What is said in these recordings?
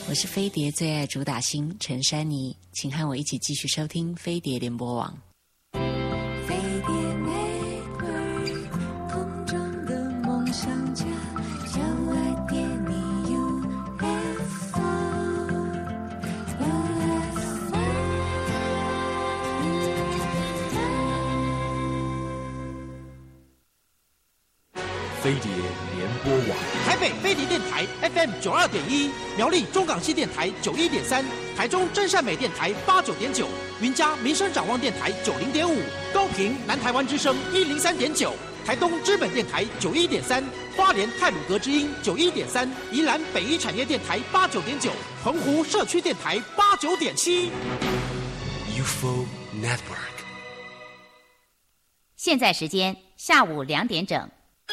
我是飞碟最爱主打星陈珊妮，请和我一起继续收听飞碟联播网。 飞碟 Network 空中的梦想家，小爱点你 UFO。 飞碟联播网， 台北飞碟电台 FM 92.1，苗栗中港系电台91.3，台中真善美电台89.9，云嘉民生展望电台90.5，高屏南台湾之声103.9，台东知本电台91.3，花莲太鲁阁之音91.3，宜兰北一产业电台89.9，澎湖社区电台89.7。 UFO Network。 现在时间下午2点整。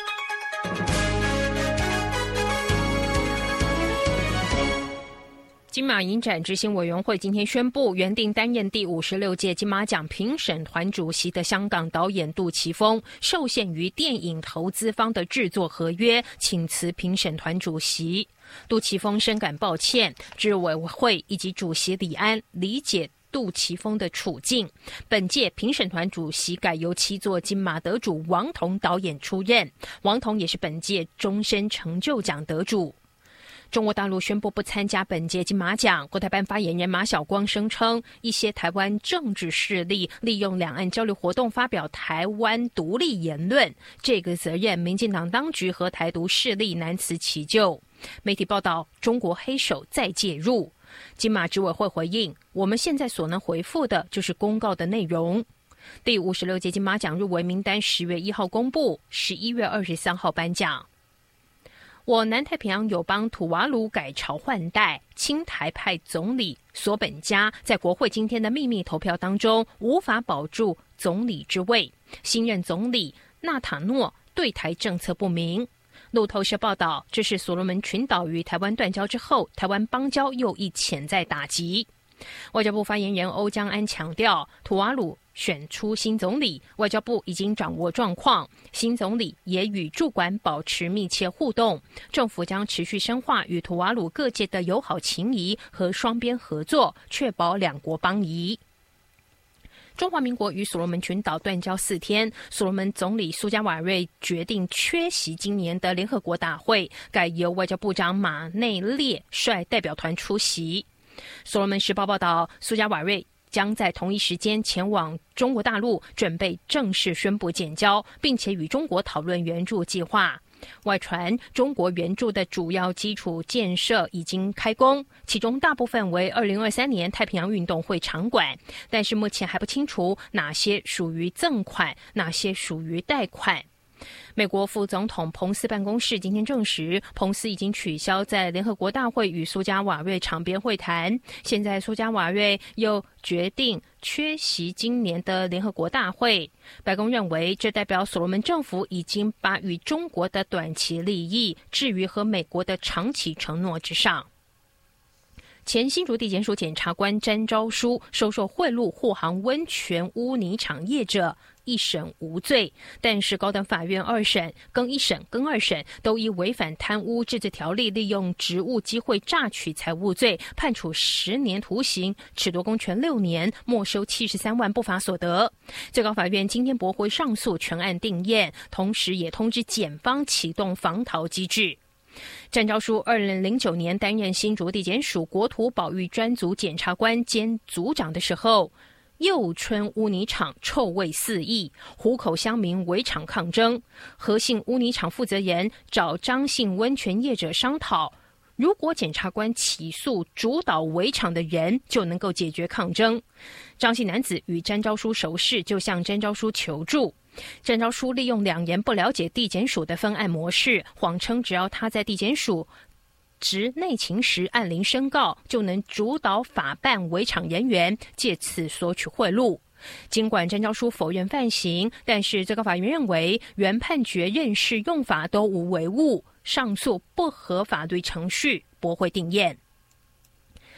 金马影展执行委员会今天宣布，原定担任第56届金马奖评审团主席的香港导演杜琪峰受限于电影投资方的制作合约，请辞评审团主席。杜琪峰深感抱歉，执委会以及主席李安理解杜琪峰的处境。本届评审团主席改由7座金马得主王童导演出任，王童也是本届终身成就奖得主。中国大陆宣布不参加本届金马奖，国台办发言人马晓光声称，一些台湾政治势力利用两岸交流活动发表台湾独立言论，这个责任民进党当局和台独势力难辞其咎。媒体报道，中国黑手再介入。金马执委会回应，我们现在所能回复的就是公告的内容。第56届金马奖入围名单10月1号公布，11月23号颁奖。我南太平洋友邦土瓦鲁改朝换代，亲台派总理索本加在国会今天的秘密投票当中无法保住总理之位，新任总理纳塔诺对台政策不明。路透社报道，这是所罗门群岛与台湾断交之后，台湾邦交又一潜在打击。外交部发言人欧江安强调，土瓦鲁选出新总理，外交部已经掌握状况，新总理也与驻馆保持密切互动，政府将持续深化与土瓦鲁各界的友好情谊和双边合作，确保两国邦谊。中华民国与所罗门群岛断交4天，所罗门总理苏加瓦瑞决定缺席今年的联合国大会，改由外交部长马内列率代表团出席。所罗门时报报道，苏加瓦瑞将在同一时间前往中国大陆，准备正式宣布建交，并且与中国讨论援助计划。外传中国援助的主要基础建设已经开工，其中大部分为2023年太平洋运动会场馆，但是目前还不清楚哪些属于赠款，哪些属于贷款。美国副总统彭斯办公室今天证实，彭斯已经取消在联合国大会与苏加瓦瑞场边会谈，现在苏加瓦瑞又决定缺席今年的联合国大会。白宫认为，这代表所罗门政府已经把与中国的短期利益置于和美国的长期承诺之上。前新竹地检署检察官詹昭书收受贿赂护航温泉污泥厂业者，一审无罪，但是高等法院2审、更1审、更2审都以违反贪污治罪条例，利用职务机会榨取财物罪，判处10年徒刑，褫夺公权6年，没收73万不法所得。最高法院今天驳回上诉，全案定验，同时也通知检方启动防逃机制。詹昭书2009年担任新竹地检署国土保育专组检察官兼组长的时候，佑春污泥厂臭味四溢，湖口乡民围场抗争。何姓污泥厂负责人找张姓温泉业者商讨，如果检察官起诉主导围场的人，就能够解决抗争。张姓男子与詹昭书熟识，就向詹昭书求助。詹昭书利用2人不了解地检署的分案模式，谎称只要他在地检署执内勤时按铃申告，就能主导法办围场人员，借此索取贿赂。尽管詹昭书否认犯行，但是最高法院认为原判决认识用法都无违误，上诉不合法律程序，驳回定验。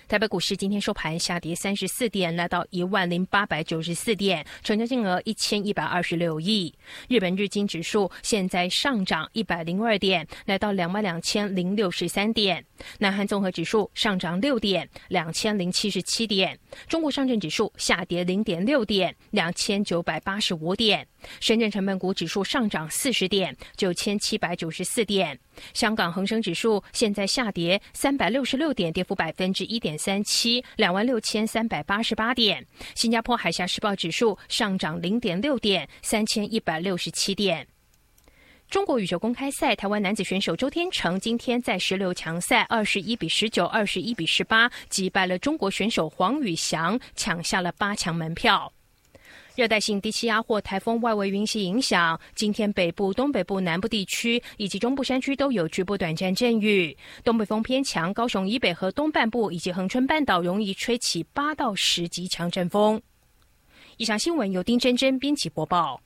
台北股市今天收盘下跌34点，来到10894点，成交金额1126亿。日本日经指数现在上涨102点，来到22063点。南韩综合指数上涨6点，2077点。中国上证指数下跌0.6点，2985点。深圳成分股指数上涨40点，9794点。香港恒生指数现在下跌366点，跌幅1.37%， 26388点。新加坡海峡时报指数上涨0.6点，3167点。中国羽球公开赛，台湾男子选手周天成今天在16强赛21-19、21-18击败了中国选手黄宇翔，抢下了8强门票。热带性低气压或台风外围云系影响，今天北部、东北部、南部地区以及中部山区都有局部短暂阵雨。东北风偏强，高雄以北和东半部以及恒春半岛容易吹起8到10级强阵风。以上新闻由丁真真编辑播报。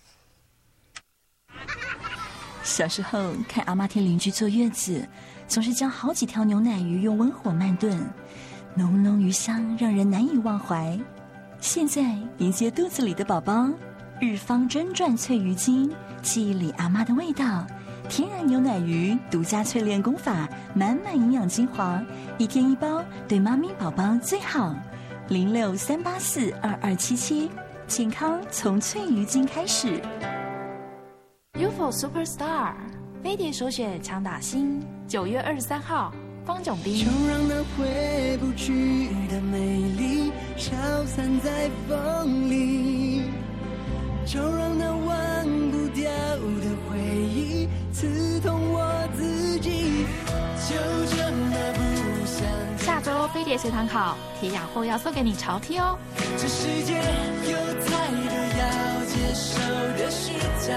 小时候看阿妈听邻居坐月子，总是将好几条牛奶鱼用温火慢炖，浓浓鱼香让人难以忘怀。现在迎接肚子里的宝宝，日方真传脆鱼精，记忆里阿妈的味道，天然牛奶鱼独家淬炼功法，满满营养精华，1天1包，对妈咪宝宝最好。0638422277，健康从淬鱼精开始。 UFO Superstar 飞碟首选强打星，9月23号，方炯斌。 就让那回不去的美丽消散在风里，就让那忘不掉的回忆刺痛我自己，就这么不想。 下周飞碟随堂考铁雅后要送给你潮 T 哦。 这世界有太多要接受的事态，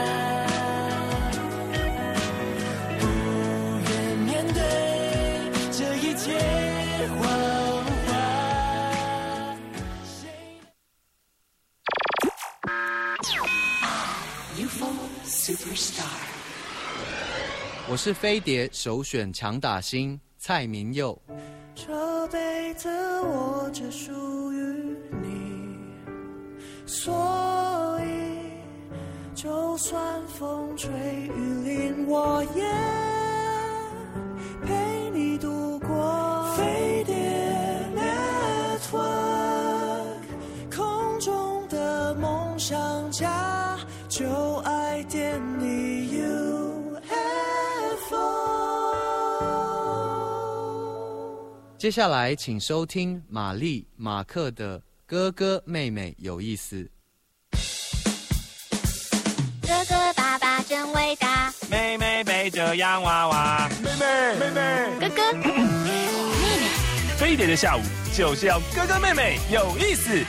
我是飞碟首选强打星蔡明佑。 这辈子我只属于你，所以就算风吹雨淋，我也陪你度过。飞碟 Network， 空中的梦想家，就爱点你 UFO。 接下来请收听玛丽马克的哥哥妹妹有意思。 哥哥爸爸真伟大， 妹妹背着洋娃娃，妹妹哥哥妹妹， 飞碟的下午就是要哥哥妹妹有意思。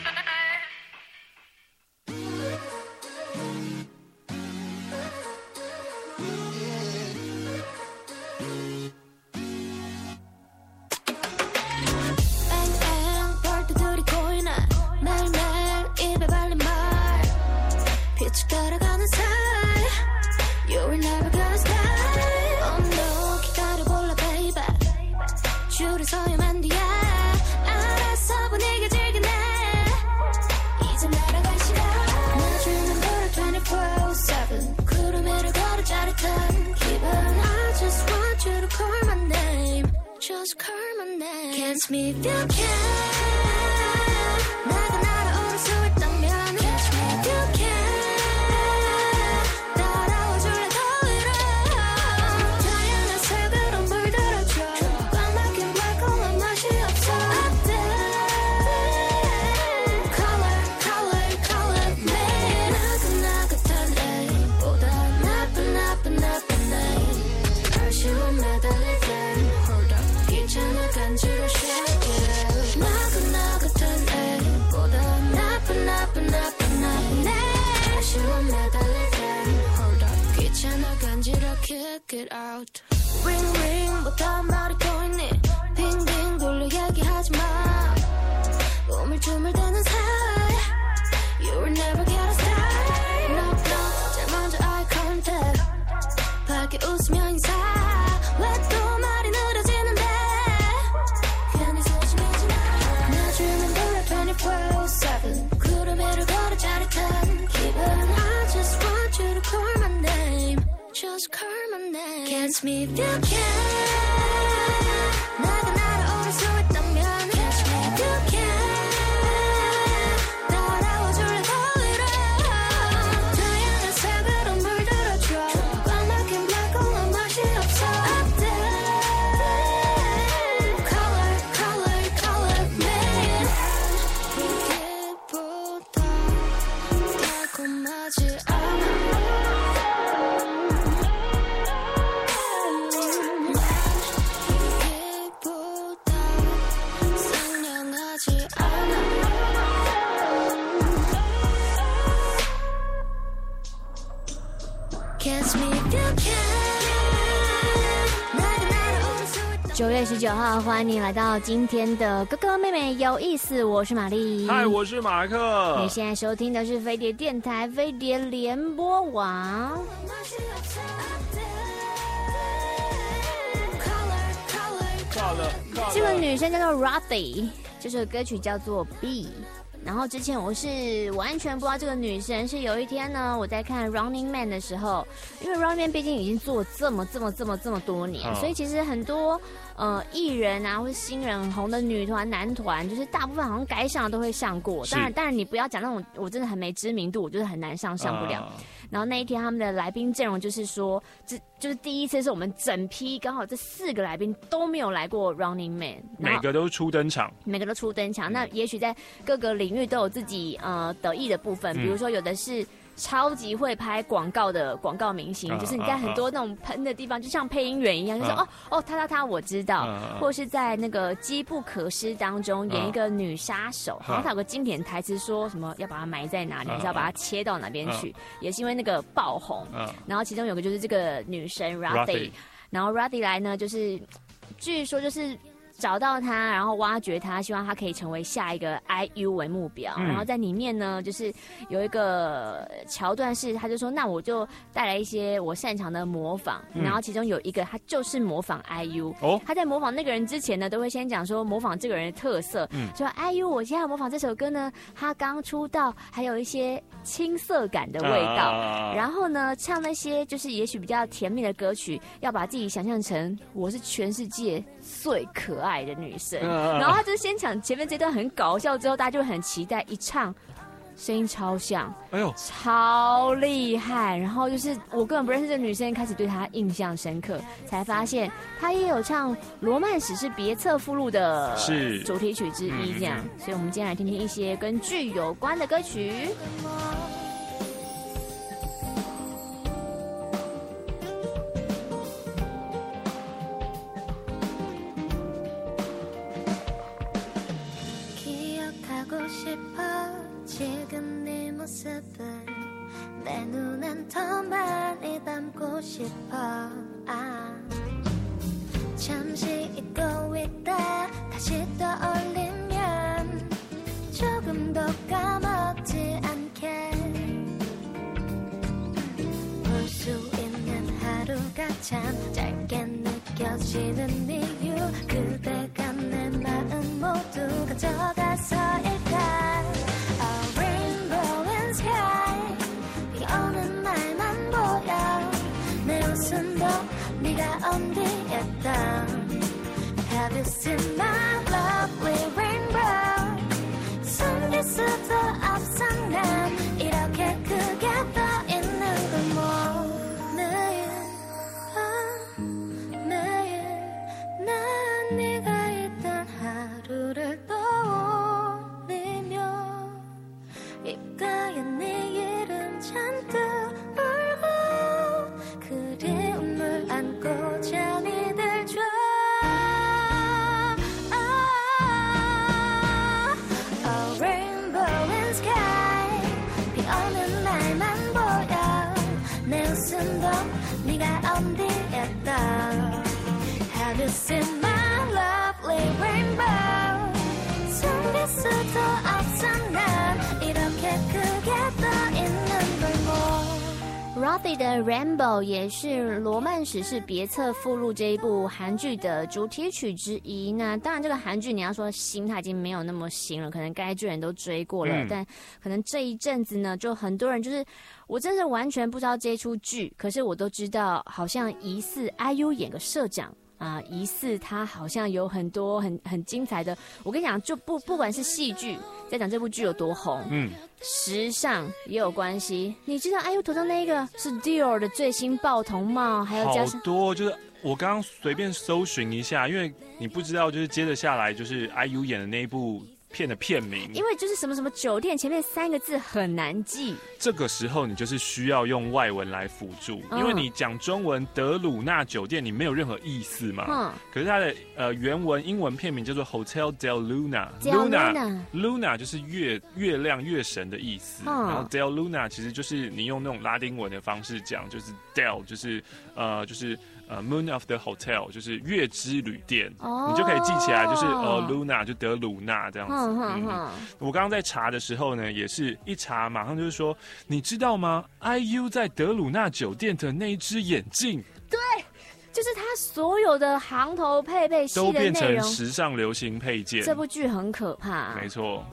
Just call my name. Catch me if you can. 나가 날아오를 수 있다면 Catch me if you can. 따라와줄래 더 위로. 다양한 색으로 물들어줘. 꽉 막힌 달콤한 맛이 없어. 어때? Color, color, color me. 나긋나긋한 A보다 나쁜 name. 아쉬운 매달릴 땐 괜찮아 간지러 shake it. 나긋나긋한 A보다 나쁜 name. 아쉬운 매달릴 땐 hold up. 귀찮아 간지러 kick it out. Ring ring 못한 말이 또 있니. 빙빙 돌려 얘기하지 마. 우물쭈물대는 사이. You will never get a start. No no 제일 먼저 eye contact. 밝게 웃으며 인사. 왜 또 말이 느려지는데 괜히 소심해. just curl my neck. Catch me if you can. 내가 날아오를 수 있다면 catch me if you can. 따라와줄래 더 이래. 다양한 색으로 물들어줘. 꽉 막힌 블랙홀은 맛이 없어. Color, color, color me. 이게보다 달콤하지 않아. 9月19号，欢迎你来到今天的哥哥妹妹有意思，我是玛丽， 嗨，我是马克。 你现在收听的是飞碟电台飞碟联播网。这个女生叫做 Rothy， 这首歌曲叫做 B。然后之前我是完全不知道这个女生，是有一天呢，我在看 Running Man 的时候，因为 Running Man 毕竟已经做这么多年，所以其实很多艺人啊或是新人很红的女团男团，就是大部分好像该上的都会上过。当然你不要讲那种我真的很没知名度，我就是很难上不了。然后那一天他们的来宾阵容就是说，就是第一次是我们整批刚好这4个来宾都没有来过 Running Man， 每个都初登场。 那也许在各个领域都有自己得意的部分，比如说有的是超级会拍广告的广告明星，就是你在很多那种喷的地方，就像配音员一样，就是他我知道，或是在那个机不可失当中演一个女杀手，好像他有个经典台词说什么要把它埋在哪里，还是要把它切到哪边去，也是因为那个爆红。然后其中有个就是这个女生 Rothy， 然后 Rothy 来呢，就是据说就是找到他，然后挖掘他，希望他可以成为下一个 IU 为目标。然后在里面呢，就是有一个桥段是，他就说，那我就带来一些我擅长的模仿。然后其中有一个，他就是模仿 IU。他在模仿那个人之前呢，都会先讲说模仿这个人的特色。说 IU， 我现在模仿这首歌呢，他刚出道，还有一些青涩感的味道。然后呢，唱那些就是也许比较甜蜜的歌曲，要把自己想象成我是全世界最可爱的女生，然后他就先讲前面这段很搞笑，之后大家就很期待，一唱声音超像，超厉害。然后就是我根本不认识这个女生，开始对她印象深刻，才发现她也有唱《罗曼史是别册附录》的主题曲之一，这样。所以我们今天来听听一些跟剧有关的歌曲。 잠시 잊고 있다 다시 떠올리면 조금 더 까먹지 않게 볼 수 있는 하루가 참 짧게 느껴지는 이유 그대가 내 마음 모두 가져가서일까 A rainbow and sky 비 오는 날만 보여 내 웃음도 네가 온뒤했다 Have you seen my lovely rainbow 숨길 수도 없어 난 이렇게 크게 떠있는 걸 매일 매일 난 네가 있던 하루를 떠올리며 입가에 네 이름 잔뜩 울고 그리움을 안고 잠이 들죠 A rainbow and sky 비 오는 날만 보여 내 웃음도 네가 온뒤였다 Have you seen my lovely rainbow 숨길 수도 없어 난 이렇게 크게 떠있는 걸 Swathy 的 Rainbow 也是罗曼史是别册附录这一部韩剧的主题曲之一。那当然这个韩剧你要说新，它已经没有那么新了，可能该追人都追过了，但可能这一阵子呢，就很多人就是我真是完全不知道这一出剧，可是我都知道好像疑似 IU 演个社长。疑似他好像有很多很精彩的，我跟你讲，就不管是戏剧，在讲这部剧有多红，时尚也有关系。你知道 IU 头上那一个是 Dior 的最新爆头帽，还有加上好多，就是我刚刚随便搜寻一下，因为你不知道，就是接着下来就是 IU 演的那一部片的片名， 因为就是什么什么酒店前面3个字很难记， 这个时候你就是需要用外文来辅助，因为你讲中文德鲁纳酒店，你没有任何意思嘛。可是它的原文英文片名叫做 Hotel del Luna，Luna 就是月亮月神的意思，然后 del Luna 其实就是你用那种拉丁文的方式讲，就是 del 就是Moon of the Hotel 就是月之旅店，你就可以记起来，就是 Luna 就德鲁纳这样子。我刚刚在查的时候呢，也是一查马上就是说，你知道吗 ？IU 在德鲁纳酒店的那一只眼镜， 对，就是他所有的行头配备系的内容都变成时尚流行配件。 这部剧很可怕， 没错。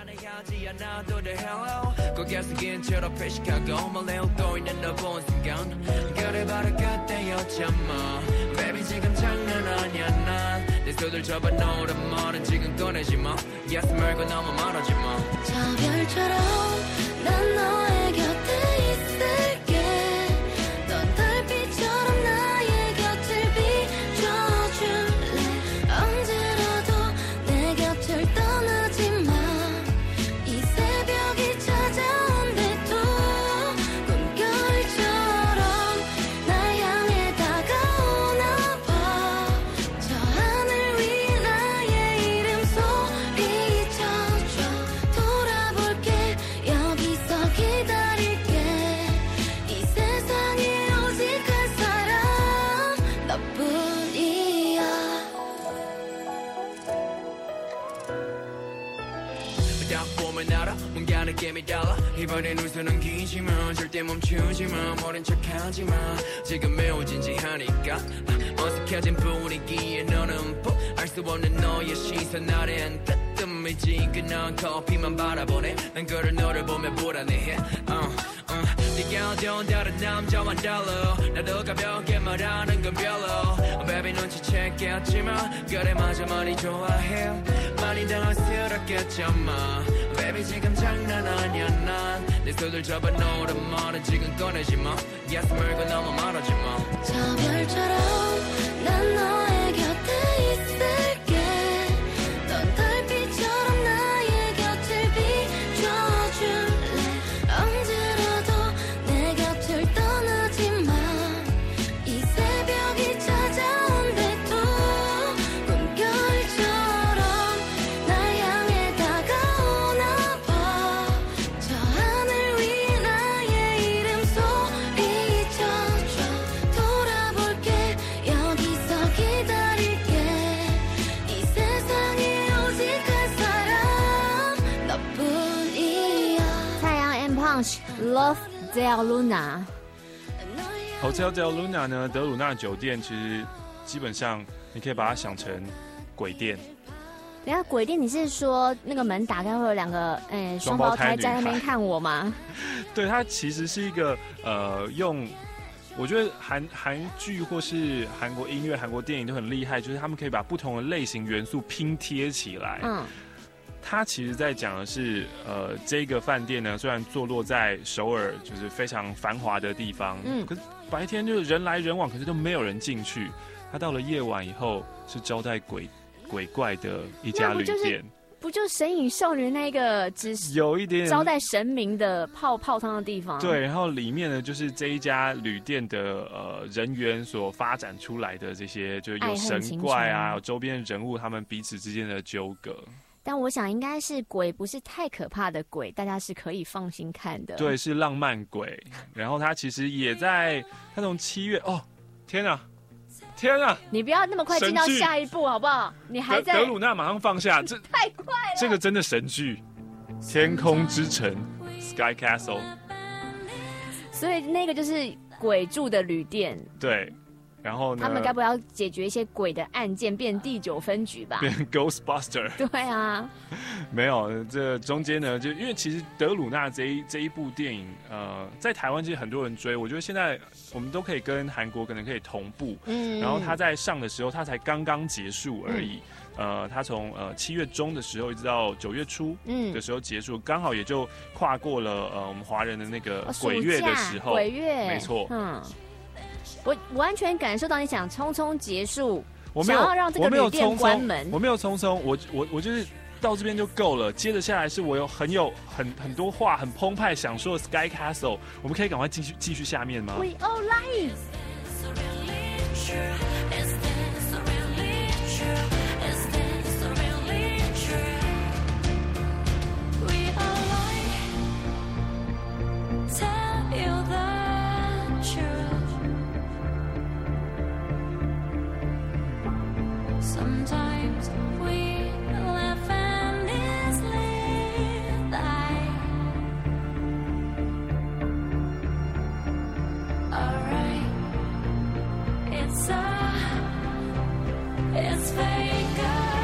이번엔 웃어는 기지마 절대 멈추지마 모른 척하지마 지금 매우 진지하니까 어색해진 분위기에 너는 알 수 없는 너의 시선 아래엔 뜨뜻미지근한 커피만 바라보네 난 그를 너를 보며 불안해해 네가 어두운 다른 남자와 달라 나도 가볍게 말하는 건 별로 Baby 눈치챘겠지만 그래 맞아 많이 좋아해 많이 당황스럽겠지만 Baby 지금 장난 아니야 난 내 손을 잡아 놓으란 말은 지금 꺼내지 마 Yes 말고 너무 말하지 마 저 별처럼 난 너의 곁에 있을게 넌 달빛처럼 나의 곁을 비춰줄래 언제라도 내 곁을 떠나지 마 이 새벽이 찾아온데도 꿈결처럼 날 향해 다가오나 봐 저 하늘 위에 나의 이름 소리쳐줘 돌아볼게 여기서 기다릴게 이 세상에 오직 한 사람 너뿐이야 太阳 and Punch Love Del Luna。 Hotel del Luna 呢，德鲁纳酒店其实基本上你可以把它想成鬼店。 等一下鬼店，你是说那个门打开会有2个双胞胎在那边看我吗？ 对，它其实是一个用，我觉得韩剧或是韩国音乐、韩国电影都很厉害，就是他们可以把不同的类型元素拼贴起来。它其实在讲的是，这个饭店呢，虽然坐落在首尔，就是非常繁华的地方，可是白天就是人来人往，可是都没有人进去。它到了夜晚以后，是招待鬼怪的一家旅店。 不就神隐少女那个只是有一点招待神明的泡汤的地方？ 对，然后里面呢，就是这一家旅店的人员所发展出来的这些，就有神怪啊，有周边人物他们彼此之间的纠葛。 但我想应该是鬼不是太可怕的鬼，大家是可以放心看的。 对，是浪漫鬼。然后他其实也在，他从7月天啊！ 你不要那么快进到下一步好不好？你还在德鲁纳马上放下，这太快了。 这个真的神剧，天空之城 Sky Castle。 所以那个就是鬼住的旅店。 对。然后呢？ 他们该不会要解决一些鬼的案件，变第9分局吧？ 变 Ghostbuster。 对啊， 没有，这中间呢，就因为其实德鲁纳这一部电影，在台湾其实很多人追，我觉得现在我们都可以跟韩国可能可以同步。然后他在上的时候，他才刚刚结束而已。他从7月中的时候一直到9月初的时候结束，刚好也就跨过了我们华人的那个鬼月的时候。 鬼月， 没错。 我完全感受到你想匆匆结束， 我没有想要让这个旅店关门。 我没有匆匆，我就是到这边就够了。接着下来是我有很多话很澎湃想说的 Sky Castle， 我们可以赶快继续下面吗 ？We all lie。 Sometimes we laugh endlessly. Alright, it's fake.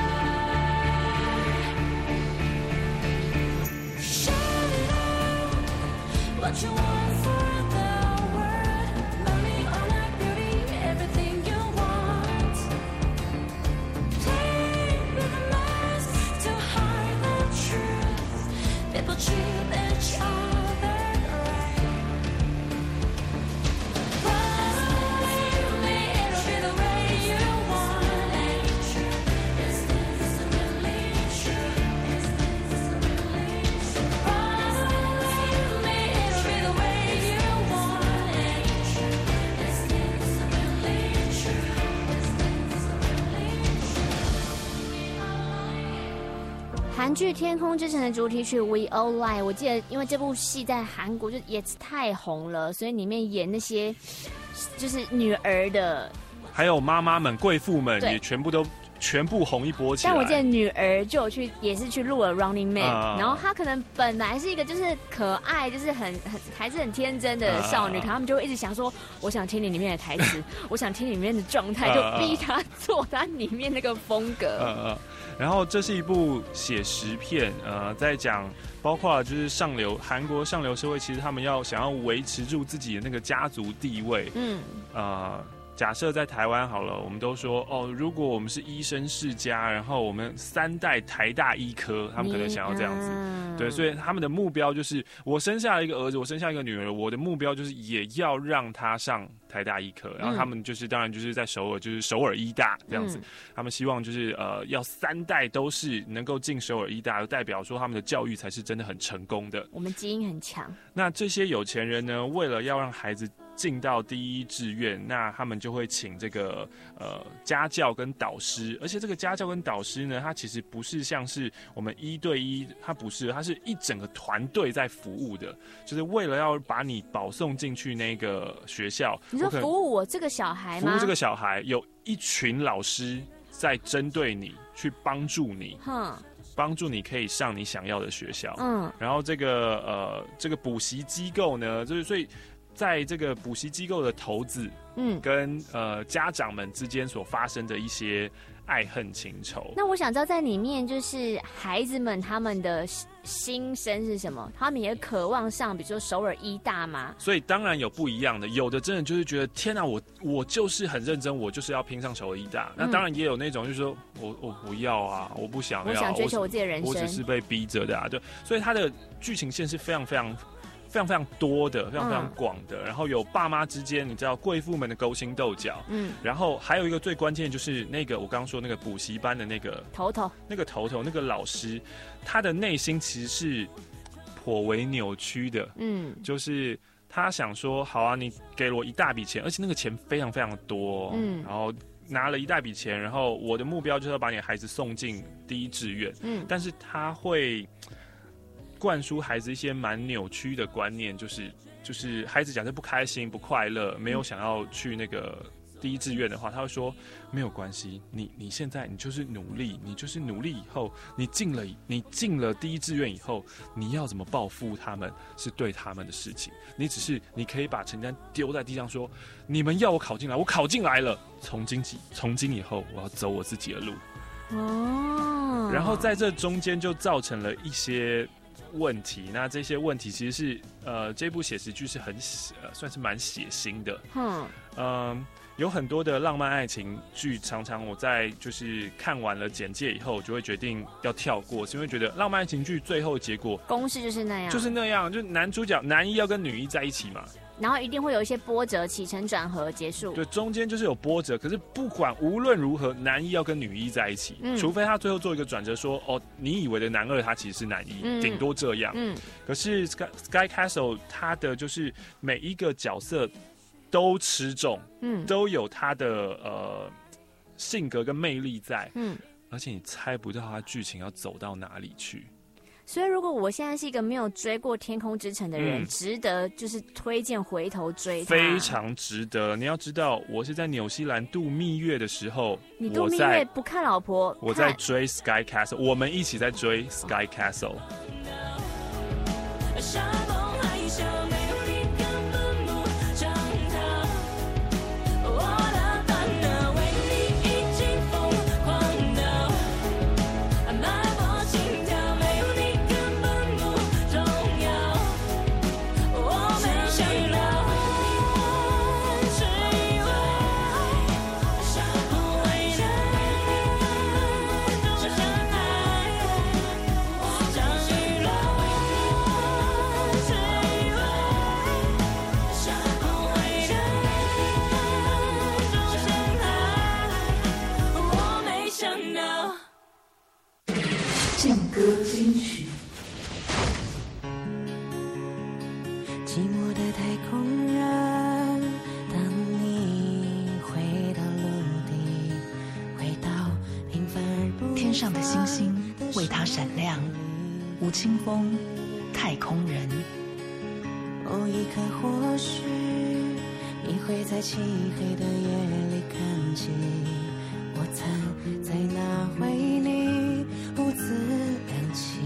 Shout it out, what you want for the world. Money or like beauty, everything you want. People treat each other right. Believe me, it'll be the way you want it. Is this really true? Is this really true? Believe me, it'll be the way you want it. Is this really true? Is this really true? 韩剧《天空之城》的主题曲《We All Lie》，我记得，因为这部戏在韩国就也太红了，所以里面演那些就是女儿的， 还有妈妈们、贵妇们也全部红一波起来。 但我记得女儿就有也是去录了《Running Man》，然后她可能本来是一个就是可爱，就是还是很天真的少女，可他们就会一直想说，我想听你里面的台词，我想听里面的状态，就逼她做她里面那个风格。 然后这是一部写实片，在讲包括就是韩国上流社会，其实他们想要维持住自己的那个家族地位。假设在台湾好了，我们都说如果我们是医生世家，然后我们3代台大医科，他们可能想要这样子。对，所以他们的目标就是，我生下了一个儿子，我生下一个女儿，我的目标就是也要让他上台大医科。然后他们当然就是在首尔，就是首尔医大这样子。他们希望就是要3代都是能够进首尔医大，代表说他们的教育才是真的很成功的。 我们基因很强。 那这些有钱人呢，为了要让孩子进到第一志愿，那他们就会请这个家教跟导师，而且这个家教跟导师呢，他其实不是像是我们1对1，他不是，他是一整个团队在服务的，就是为了要把你保送进去那个学校。 你说服务我这个小孩吗？ 服务这个小孩，有一群老师在针对你，去帮助你。帮助你可以上你想要的学校。然后这个补习机构呢，就是所以在这个补习机构的头子，跟家长们之间所发生的一些爱恨情仇。 那我想知道，在里面就是孩子们他们的心声是什么？他们也渴望上，比如说首尔医大吗？ 所以当然有不一样的，有的真的就是觉得天哪，我就是很认真，我就是要拼上首尔医大。那当然也有那种就是说我不要啊，我不想要， 我想追求我自己的人生， 我只是被逼着的啊。对，所以它的剧情线是非常非常多的，非常非常广的。然后有爸妈之间，你知道贵妇们的勾心斗角。然后还有一个最关键就是那个我刚刚说那个补习班的那个头头那个老师，他的内心其实是颇为扭曲的。就是他想说，好啊，你给了我一大笔钱，而且那个钱非常非常的多。然后拿了一大笔钱，然后我的目标就是要把你的孩子送进第一志愿。但是他会灌输孩子一些蛮扭曲的观念，就是孩子假设不开心、不快乐，没有想要去那个第一志愿的话，他会说没有关系，你现在你就是努力，你就是努力以后，你进了第一志愿以后，你要怎么报复他们是对他们的事情，你可以把成绩单丢在地上说，你们要我考进来，我考进来了，从今以后我要走我自己的路。哦，然后在这中间就造成了一些问题，那这些问题其实是这部写实剧是很算是蛮血腥的。有很多的浪漫爱情剧，常常我在就是看完了简介以后，就会决定要跳过，是因为觉得浪漫爱情剧最后结果公式就是那样， 就男主角男一要跟女一在一起嘛。 然后一定会有一些波折，起承转合结束。对， 中间就是有波折，可是无论如何，男一要跟女一在一起，除非他最后做一个转折，说哦，你以为的男二他其实是男一，顶多这样。可是 Sky Castle 他的就是每一个角色都吃重，都有他的性格跟魅力在，而且你猜不到他剧情要走到哪里去。 所以，如果我现在是一个没有追过《天空之城》的人，值得就是推荐回头追它， 非常值得。你要知道，我是在纽西兰度蜜月的时候， 你度蜜月不看老婆， 我在追 Sky Castle， 我们一起在追 Sky Castle。 劲歌金曲。 寂寞的太空人，当你回到陆地，回到平凡而不天上的星星为他闪亮。吴青峰，太空人。 某一刻，或许你会在漆黑的夜里看见我曾在那回里兀自亮起，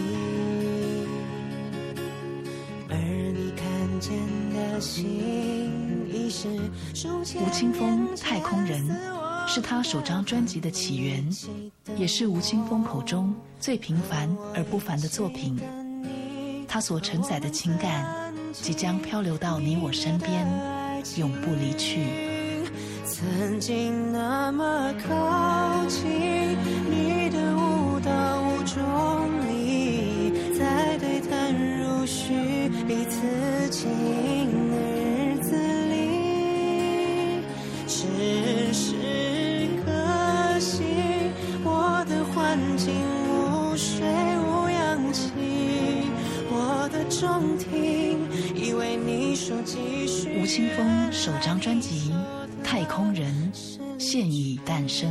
而你看见的星已是吴青峰，太空人是他首张专辑的起源，也是吴青峰口中最平凡而不凡的作品。他所承载的情感即将漂流到你我身边，永不离去。 曾经那么靠近，你的舞蹈无中立，在对谈如许彼此近的日子里，只是可惜我的环境无水无氧气，我的中庭以为你说继续。 吴青峰首张专辑《太空人》现已诞生。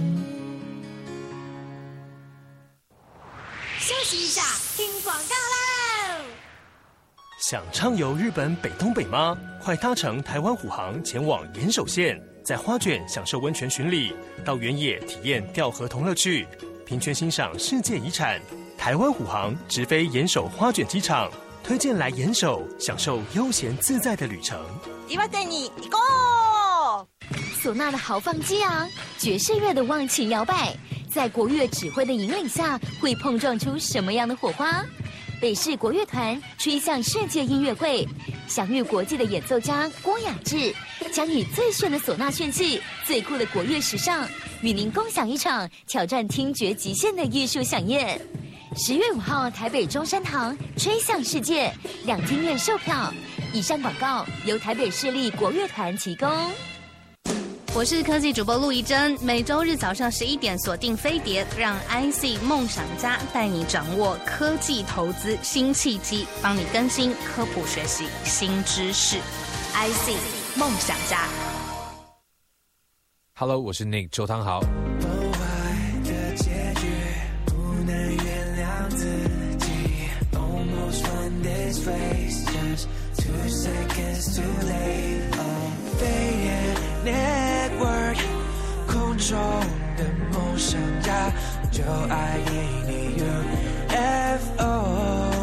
休息一下，听广告喽！ 想畅游日本北东北吗？快搭乘台湾虎航前往岩手县，在花卷享受温泉巡礼，到原野体验钓河童乐趣，平泉欣赏世界遗产。台湾虎航直飞岩手花卷机场，推荐来岩手享受悠闲自在的旅程。 岩手に行こう！ 唢呐的豪放激昂，爵士乐的忘情摇摆，在国乐指挥的引领下，会碰撞出什么样的火花？北市国乐团吹向世界音乐会，享誉国际的演奏家郭雅志，将以最炫的唢呐炫技、最酷的国乐时尚，与您共享一场挑战听觉极限的艺术飨宴。10月5号，台北中山堂吹向世界，2厅院售票。以上广告由台北市立国乐团提供。 我是科技主播陆怡珍，每周日早上11点锁定飞碟，让 IC 梦想家带你掌握科技投资新契机，帮你更新科普学习新知识。IC 梦想家。 Hello， 我是 Nick 周汤豪。 2 seconds too late. Faded network. 中的梦想家，就爱给你 UFO。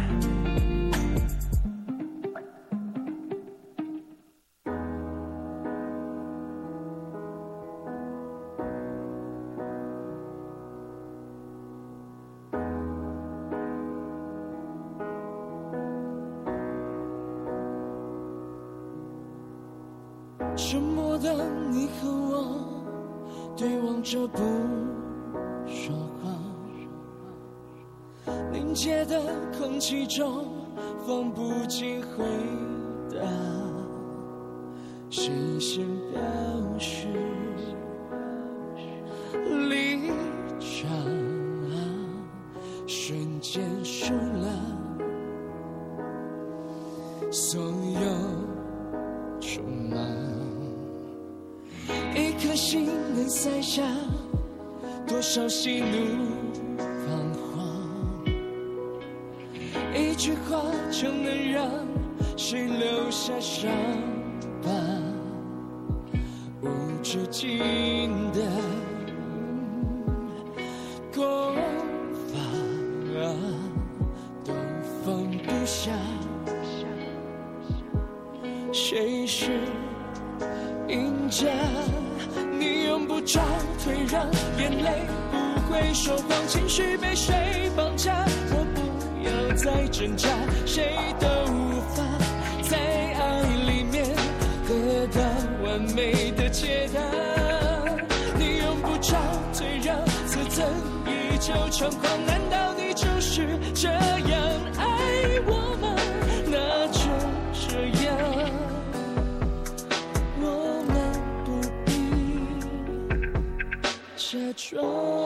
沉默的你和我对望着不说话，凝结的空气中放不进回答，视线表示离场，瞬间输了所有筹码。一颗心能塞下多少喜怒彷徨，一句话就能让谁留下伤疤，无止境的攻防都放不下，谁是赢家？你用不着退让，眼泪不会说谎，情绪被谁绑架？我不要再挣扎，谁都无法在爱里面得到完美的解答。你用不着退让，自尊依旧猖狂，难道你就是这样爱我吗？那就这样。假装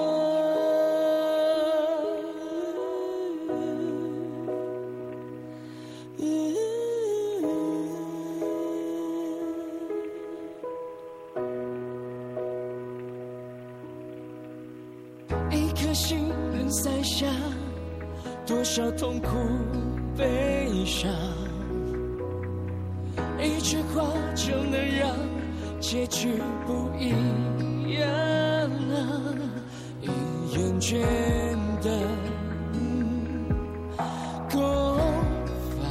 一颗心能塞下多少痛苦悲伤，一句话就能让结局不一样，已厌倦的攻防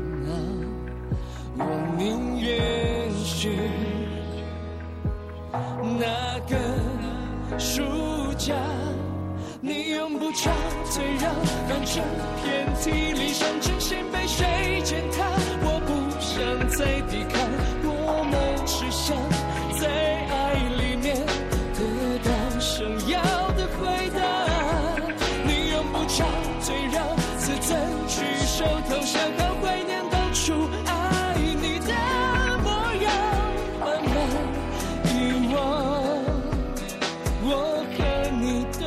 我宁愿是那个输家。你用不着退让，反正遍体鳞伤，真心被谁践踏？我不想再抵抗，我们只想在爱里面得到想要的回答。你用不着退让，自尊举手投降，好怀念当初爱你的模样，慢慢遗忘。我和你都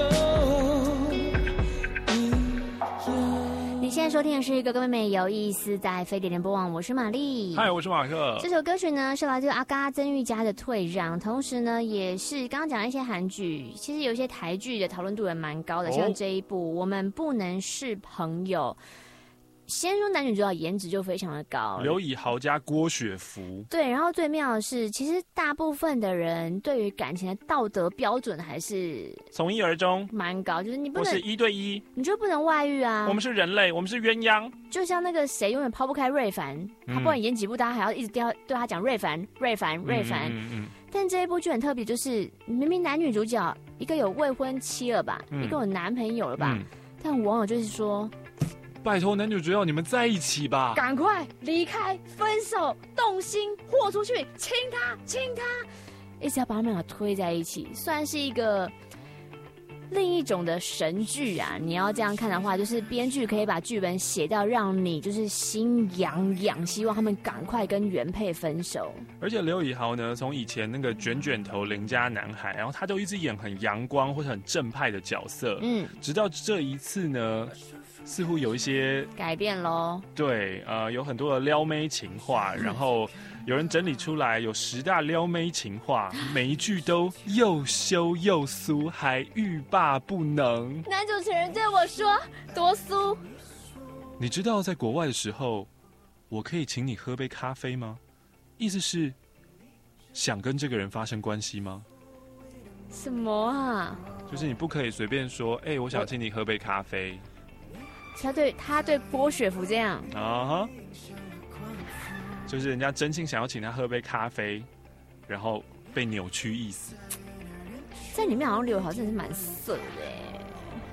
你现在收听的是哥哥妹妹有意思在飞碟联播网，我是玛丽。 嗨，我是马克。 这首歌曲呢是来自阿嘎曾玉佳的《退让》，同时呢也是刚刚讲的一些韩剧，其实有一些台剧的讨论度也蛮高的，像这一部《我们不能是朋友》。先说男女主角颜值就非常的高， 刘以豪加郭雪芙。 对，然后最妙的是，其实大部分的人对于感情的道德标准还是从一而终， 蛮高，就是你不能， 我是1对1， 你就不能外遇啊。 我们是人类，我们是鸳鸯。 就像那个谁永远抛不开瑞凡，他不管演几部，大家还要一直对他讲瑞凡。但这一部剧很特别，就是明明男女主角一个有未婚妻了吧，一个有男朋友了吧，但网友就是说， 拜托男女主角你们在一起吧， 赶快离开，分手，动心，豁出去，亲他，一直要把他们俩推在一起，算是一个另一种的神剧啊！你要这样看的话，就是编剧可以把剧本写到让你就是心痒痒，希望他们赶快跟原配分手。 而且刘以豪呢，从以前那个卷卷头邻家男孩，然后他就一直演很阳光或者很正派的角色，直到这一次呢，似乎有一些改变咯。 对，有很多的撩妹情话，然后有人整理出来有10大撩妹情话，每一句都又羞又酥，还欲罢不能。 男主持人对我说多酥。 你知道在国外的时候，我可以请你喝杯咖啡吗？意思是想跟这个人发生关系吗？ 什么啊？ 就是你不可以随便说，我想请你喝杯咖啡。 他对郭雪芙这样啊，就是人家真心想要请他喝杯咖啡，然后被扭曲意思。 在里面好像刘以豪真的是蛮色的耶，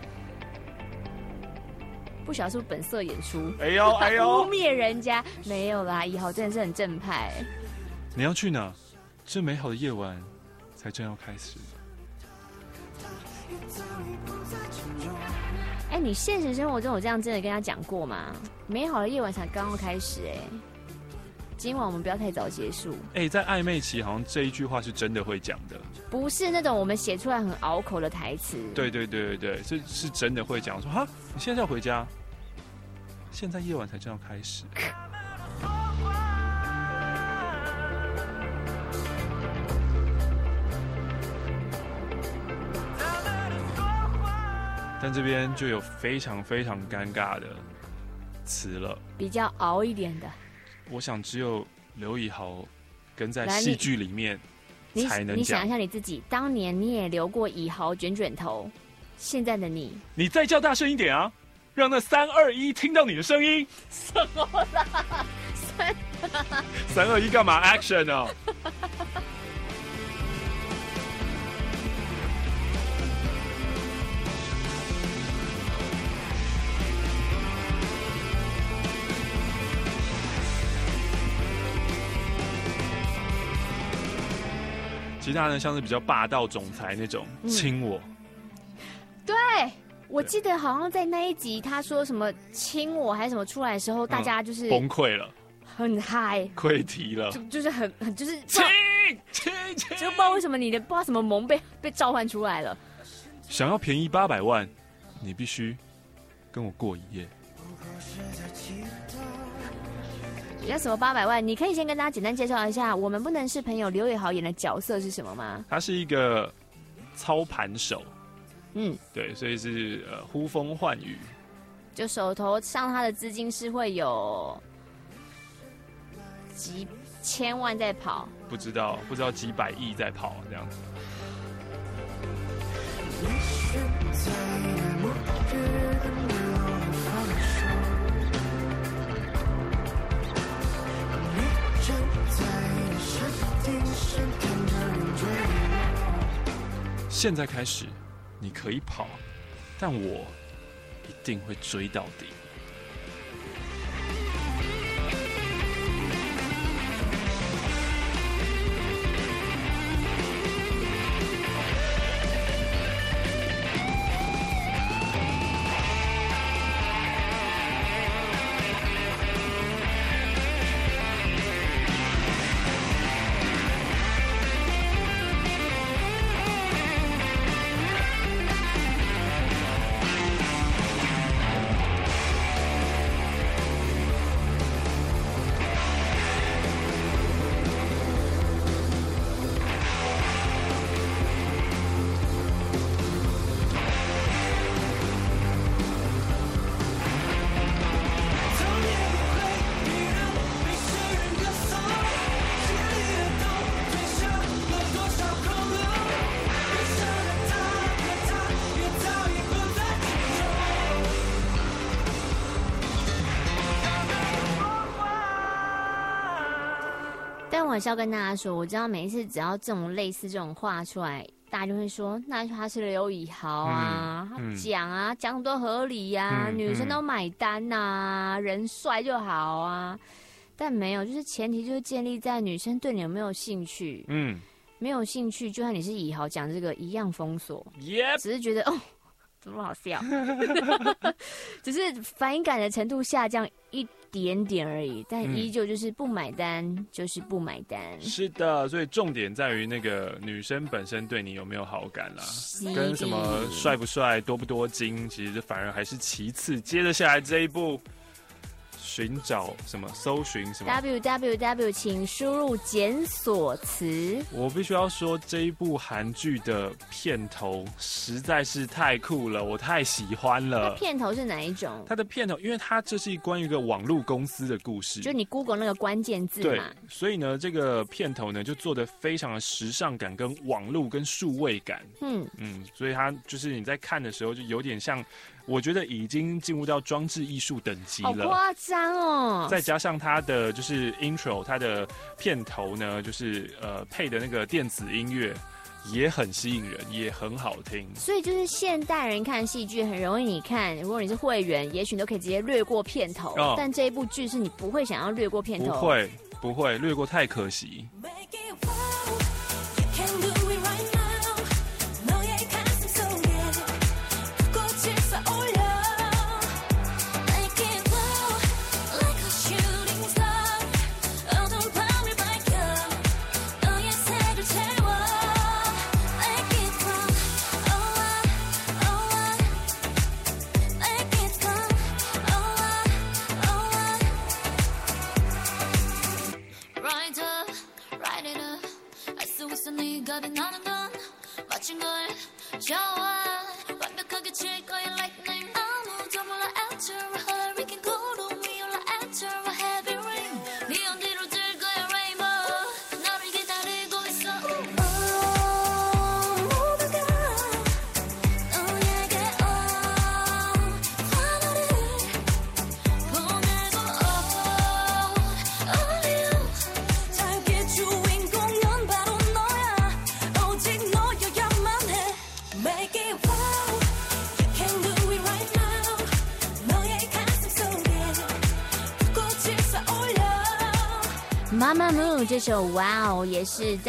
不晓得是不是本色演出？ 哎呦， 污蔑人家没有啦，以豪真的是很正派。 你要去哪？这美好的夜晚才正要开始。 你现实生活中有这样真的跟他讲过吗？美好的夜晚才刚刚开始，今晚我们不要太早结束。 在暧昧期好像这一句话是真的会讲的， 不是那种我们写出来很拗口的台词。 对，是真的会讲说哈，你现在要回家，现在夜晚才正要开始。但这边就有非常非常尴尬的词了， 比较熬一点的。 我想只有刘以豪跟在戏剧里面才能讲。 你想一下你自己，当年你也留过以豪卷卷头，现在的你再叫大声一点啊，让那3、2、1听到你的声音。 什么啦 ？3、2、1干嘛 ？Action 哦！其他人像是比较霸道总裁那种亲我。 对，我记得好像在那一集他说什么亲我还是什么出来的时候，大家就是崩溃了， 很嗨， 溃堤了， 就是很就是亲，就不知道为什么你的不知道什么萌被召唤出来了。 想要便宜800万，你必须跟我过一夜。 要什么800万？你可以先跟大家简单介绍一下《我们不能是朋友》刘以豪演的角色是什么吗？ 他是一个操盘手，对，所以是呼风唤雨， 就手头上他的资金是会有几千万在跑， 不知道几百亿在跑这样子。现在开始，你可以跑，但我一定会追到底。 但我还是要跟大家说，我知道每一次只要这种类似这种话出来，大家就会说，那他是刘以豪啊，讲啊，讲都合理呀，女生都买单呐，人帅就好啊。但没有，就是前提就是建立在女生对你有没有兴趣。没有兴趣，就算你是以豪讲这个一样封锁。只是觉得哦，怎么好笑？只是反感的程度下降一点点而已，但依旧就是不买单，就是不买单。 是的，所以重点在于那个女生本身对你有没有好感啦，跟什么帅不帅、多不多金，其实反而还是其次。接着下来这一步， 寻找什么？搜寻什么 ？www， 请输入检索词。 我必须要说，这一部韩剧的片头实在是太酷了，我太喜欢了。 它片头是哪一种？ 它的片头，因为它这是关于一个网络公司的故事， 就你 Google 那个关键字嘛。 对，所以呢，这个片头呢就做得非常的时尚感、跟网络跟数位感。所以它就是你在看的时候就有点像。我觉得已经进入到装置艺术等级了， 好夸张哦！ 再加上它的就是 intro， 它的片头呢，就是配的那个电子音乐也很吸引人，也很好听。 所以就是现代人看戏剧很容易，你看，如果你是会员，也许你都可以直接略过片头。但这一部剧是你不会想要略过片头， 不会略过，太可惜。 Mamamoo 这首哇哦也是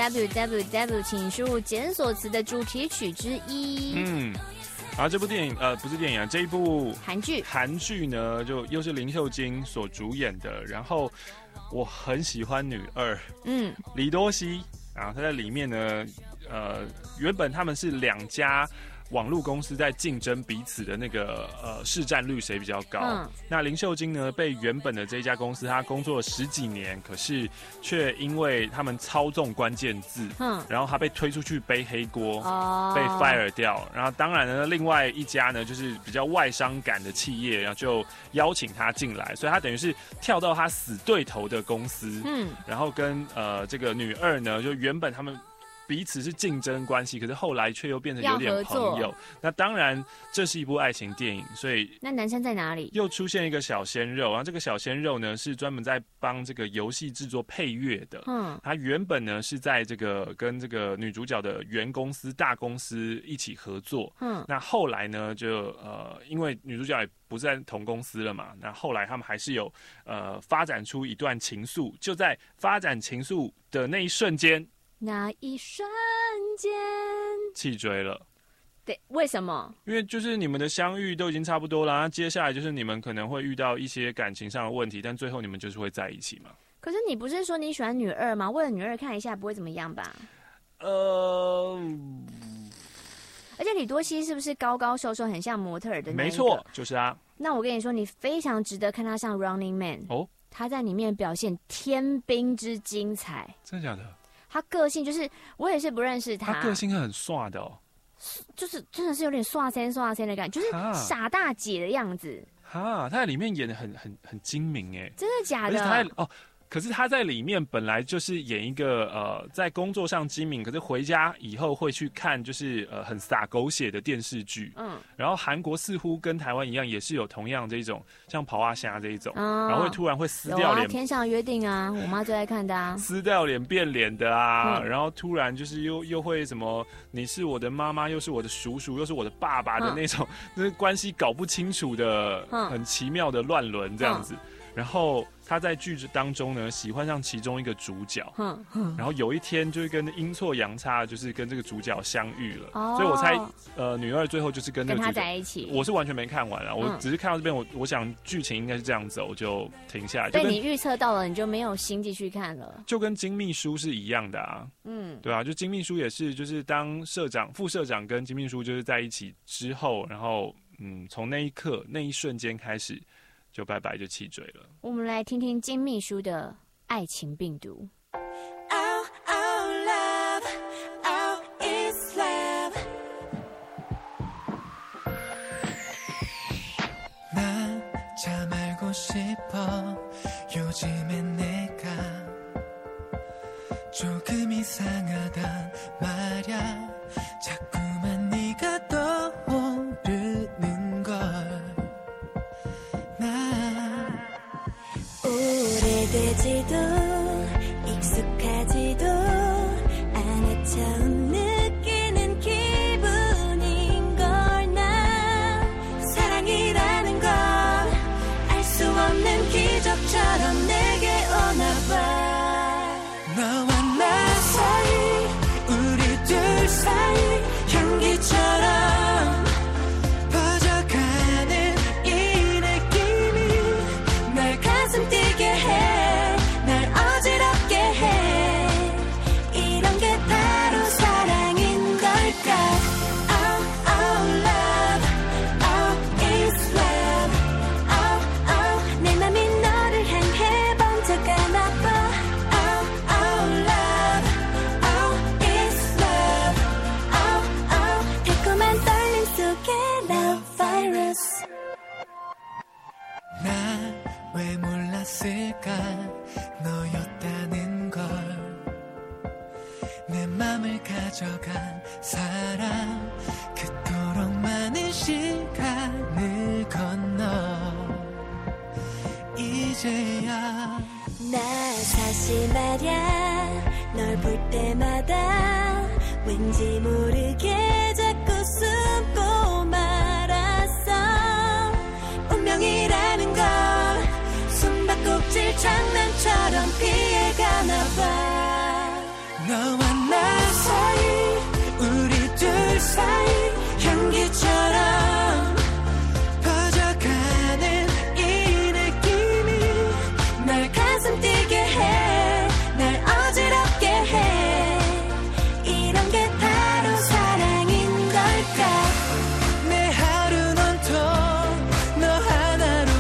www 请输入检索词的主题曲之一。 然后这部电影不是电影啊，这一部韩剧呢就又是林秀晶所主演的，然后我很喜欢女二李多熙啊，她在里面呢原本他们是2家网络公司在竞争彼此的那个市占率谁比较高。那林秀晶呢，被原本的这一家公司，她工作了10几年，可是却因为他们操纵关键字，然后她被推出去背黑锅，被 fire 掉。然后当然呢，另外一家呢，就是比较外商感的企业，然后就邀请她进来，所以她等于是跳到她死对头的公司，然后跟这个女二呢，就原本他们彼此是竞争关系，可是后来却又变成有点朋友。那当然，这是一部爱情电影，所以那男生在哪里？ 又出现一个小鲜肉，然后这个小鲜肉呢是专门在帮这个游戏制作配乐的。他原本呢是在这个跟这个女主角的原公司大公司一起合作。那后来呢就因为女主角也不在同公司了嘛，那后来他们还是有发展出一段情愫，就在发展情愫的那一瞬间。 那一瞬间气追了。 对，为什么？ 因为就是你们的相遇都已经差不多了，接下来就是你们可能会遇到一些感情上的问题，但最后你们就是会在一起嘛。 可是你不是说你喜欢女二吗？为了女二看一下不会怎么样吧？ 而且李多熙是不是高高瘦瘦很像模特儿的那一个？ 没错，就是啊。 那我跟你说，你非常值得看他上 Running Man 哦， 他在里面表现天兵之精彩。 真的假的？ 他个性就是我也是不认识他， 他个性很帅的哦， 就是真的是有点耍仙的感觉，就是傻大姐的样子。 他在里面演得很精明哎， 真的假的？ 而且可是他在里面本来就是演一个在工作上精明，可是回家以后会去看就是很洒狗血的电视剧。然后韩国似乎跟台湾一样，也是有同样这种像跑啊虾这一种，然后会突然会撕掉脸。 天上约定啊，我妈最爱看的啊， 撕掉脸变脸的啊，然后突然就是又会什么，你是我的妈妈，又是我的叔叔，又是我的爸爸的那种，那关系搞不清楚的，很奇妙的乱伦这样子。然后他在剧当中呢，喜欢上其中一个主角，然后有一天就会跟阴错阳差，就是跟这个主角相遇了。所以我猜，女二最后就是跟那个主角他在一起。 我是完全没看完啊，我只是看到这边，我想剧情应该是这样走，就停下来。 被你预测到了，你就没有心继续看了。 就跟金秘书是一样的啊，对啊，就金秘书也是，就是当社长、副社长跟金秘书就是在一起之后，然后从那一刻、那一瞬间开始。 就拜拜，就气嘴了。 我们来听听金秘书的爱情病毒。 오래되지도 익숙하지도 않아 처음 느끼는 기분인걸 나 사랑이라는 걸 알 수 없는 기적처럼 내게 오나봐 너와 나 사이 우리 둘 사이 향기처럼 퍼져가는 이 느낌이 날 가슴 뛰게 해 날 어지럽게 해 이런 게 바로 사랑인 걸까 Oh, oh, love Oh, it's love Oh, oh 내 맘이 너를 향해 번져가나 봐 Oh, oh, love Oh, it's love Oh, oh 달콤한 떨림 속에 love virus 나 왜 몰랐을까 너였다는 걸 내 맘을 가져간 사람 그토록 많은 시간을 건너 이제야 나 사실 말야 널 볼 때마다 왠지 모르게 자꾸 숨고 말았어 운명이라는 걸 숨바꼭질 장난처럼 피해가나 봐 너와 나 사이 우리 둘 사이 향기처럼 퍼져가는 이 느낌이 날 가슴 뛰게 해 날 어지럽게 해 이런 게 바로 사랑인 걸까 내 하루는 온통 너 하나로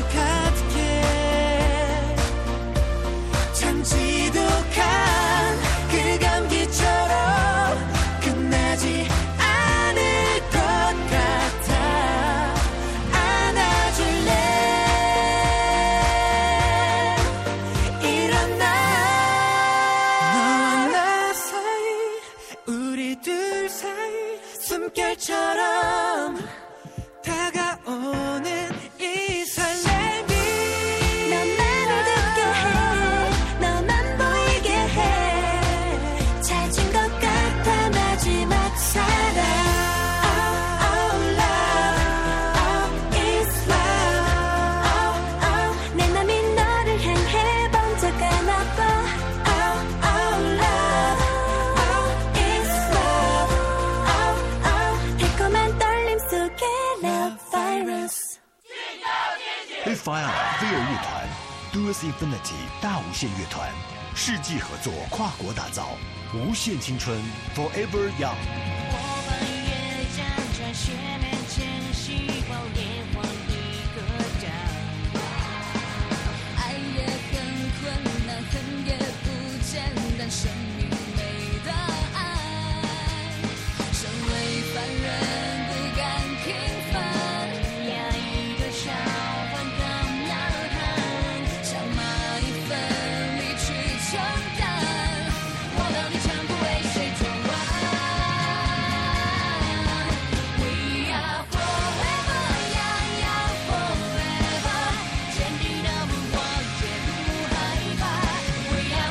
가득해 참 지독한 그 감기처럼 끝나지 않을 것 같아 안아줄래 이런 너와 나 사이 우리 둘 사이 숨결처럼 다가오는 이 설렘이 너만을 듣게 해 너만 보이게 해 찾은 것 같아 마지막 사랑 Oh, oh, love Oh, it's love Oh, oh 내 맘이 너를 향해 번져가나 봐 Oh, oh, love Oh, it's love Oh, oh 달콤한 떨림 속에 love virus FIR 飞儿乐团 Duos Infinity 大无限乐团世纪合作跨国打造无限青春 Forever Young 生命没答案，身为凡人不敢平凡，压抑的小反抗呐喊，想蚂蚁奋力去承担，我当你强不为谁转弯。We are forever, yeah, yeah, forever， 坚定的目光绝不害怕。We are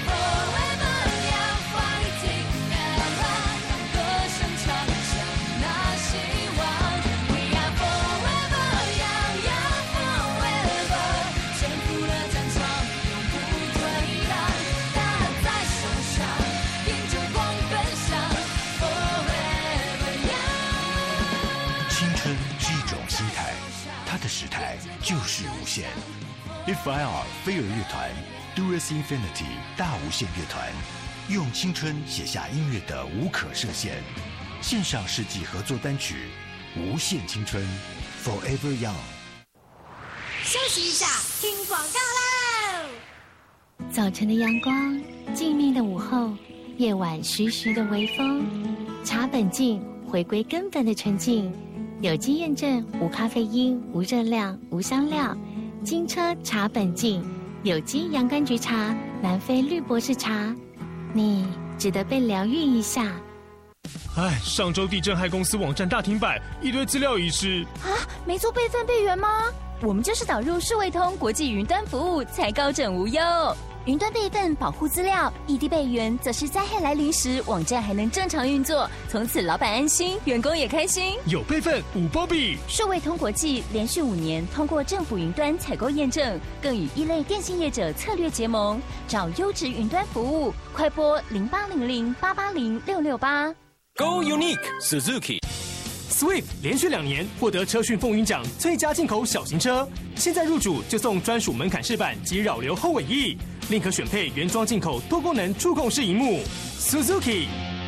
forever， 青春是一种心态，它的时态就是无限。FIR 飞儿乐团 Duos Infinity 大无限乐团，用青春写下音乐的无可设限。线上世纪合作单曲《无限青春 Forever Young》。 休息一下，听广告喽。 早晨的阳光，静谧的午后，夜晚徐徐的微风，茶本净，回归根本的纯净。有机验证，无咖啡因，无热量，无香料。金车茶本净，有机洋甘菊茶，南非绿博士茶，你值得被疗愈一下。 哎，上周地震害公司网站大停摆，一堆资料遗失。 啊，没做备份备援吗？我们就是导入数位通国际云端服务，才高枕无忧。云端备份保护资料，异地备援则是灾害来临时，网站还能正常运作，从此老板安心，员工也开心。 有备份五波比。 数位通国际连续5年通过政府云端采购验证，更与一类电信业者策略结盟，找优质云端服务，快拨0800880668。 Go Unique Suzuki。Swift 连续2年获得车讯风云奖最佳进口小型车，现在入主就送专属门槛饰板及扰流后尾翼，另可选配原装进口多功能触控式萤幕。Suzuki。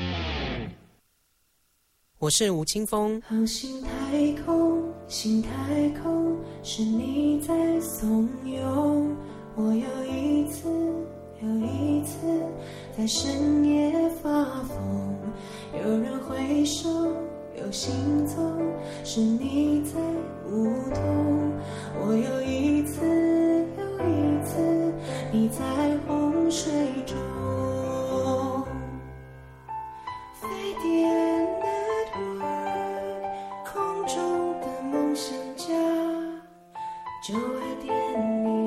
我是吴青峰。 航行太空，心太空，是你在怂恿我又一次在深夜发疯。有人挥手，有行踪，是你在舞动。我又一次你在洪水中。飞碟 Network， 空中的梦想家，92.1。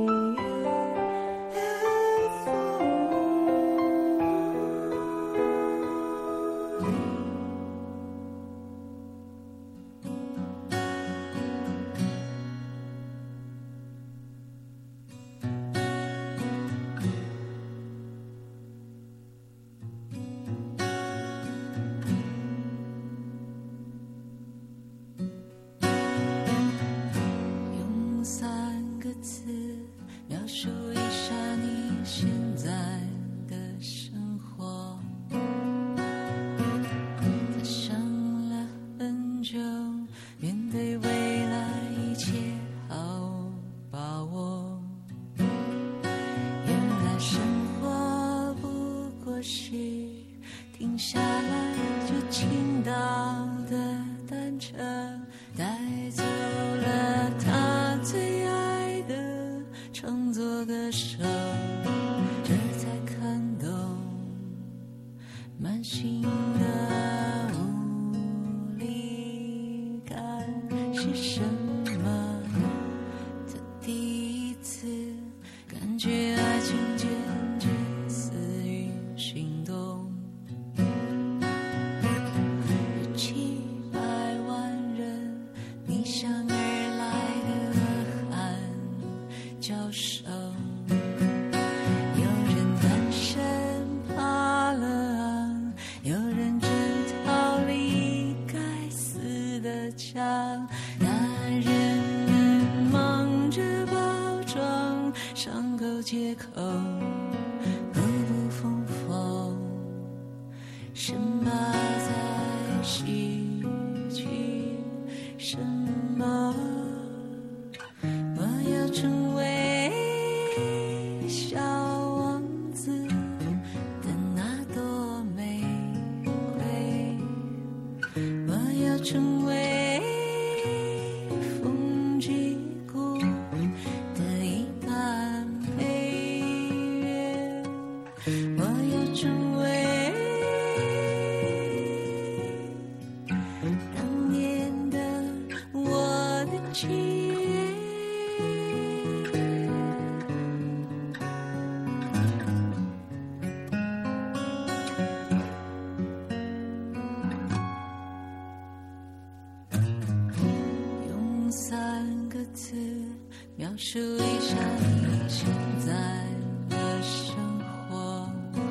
描述一下你现在的生活，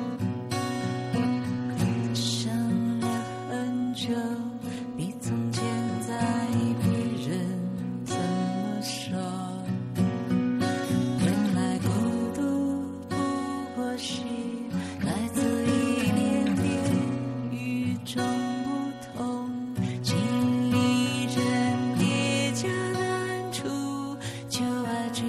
想了很久，比从前在意别人怎么说。原来孤独不过是来自一点点与众不同，经历着叠加难处，就爱这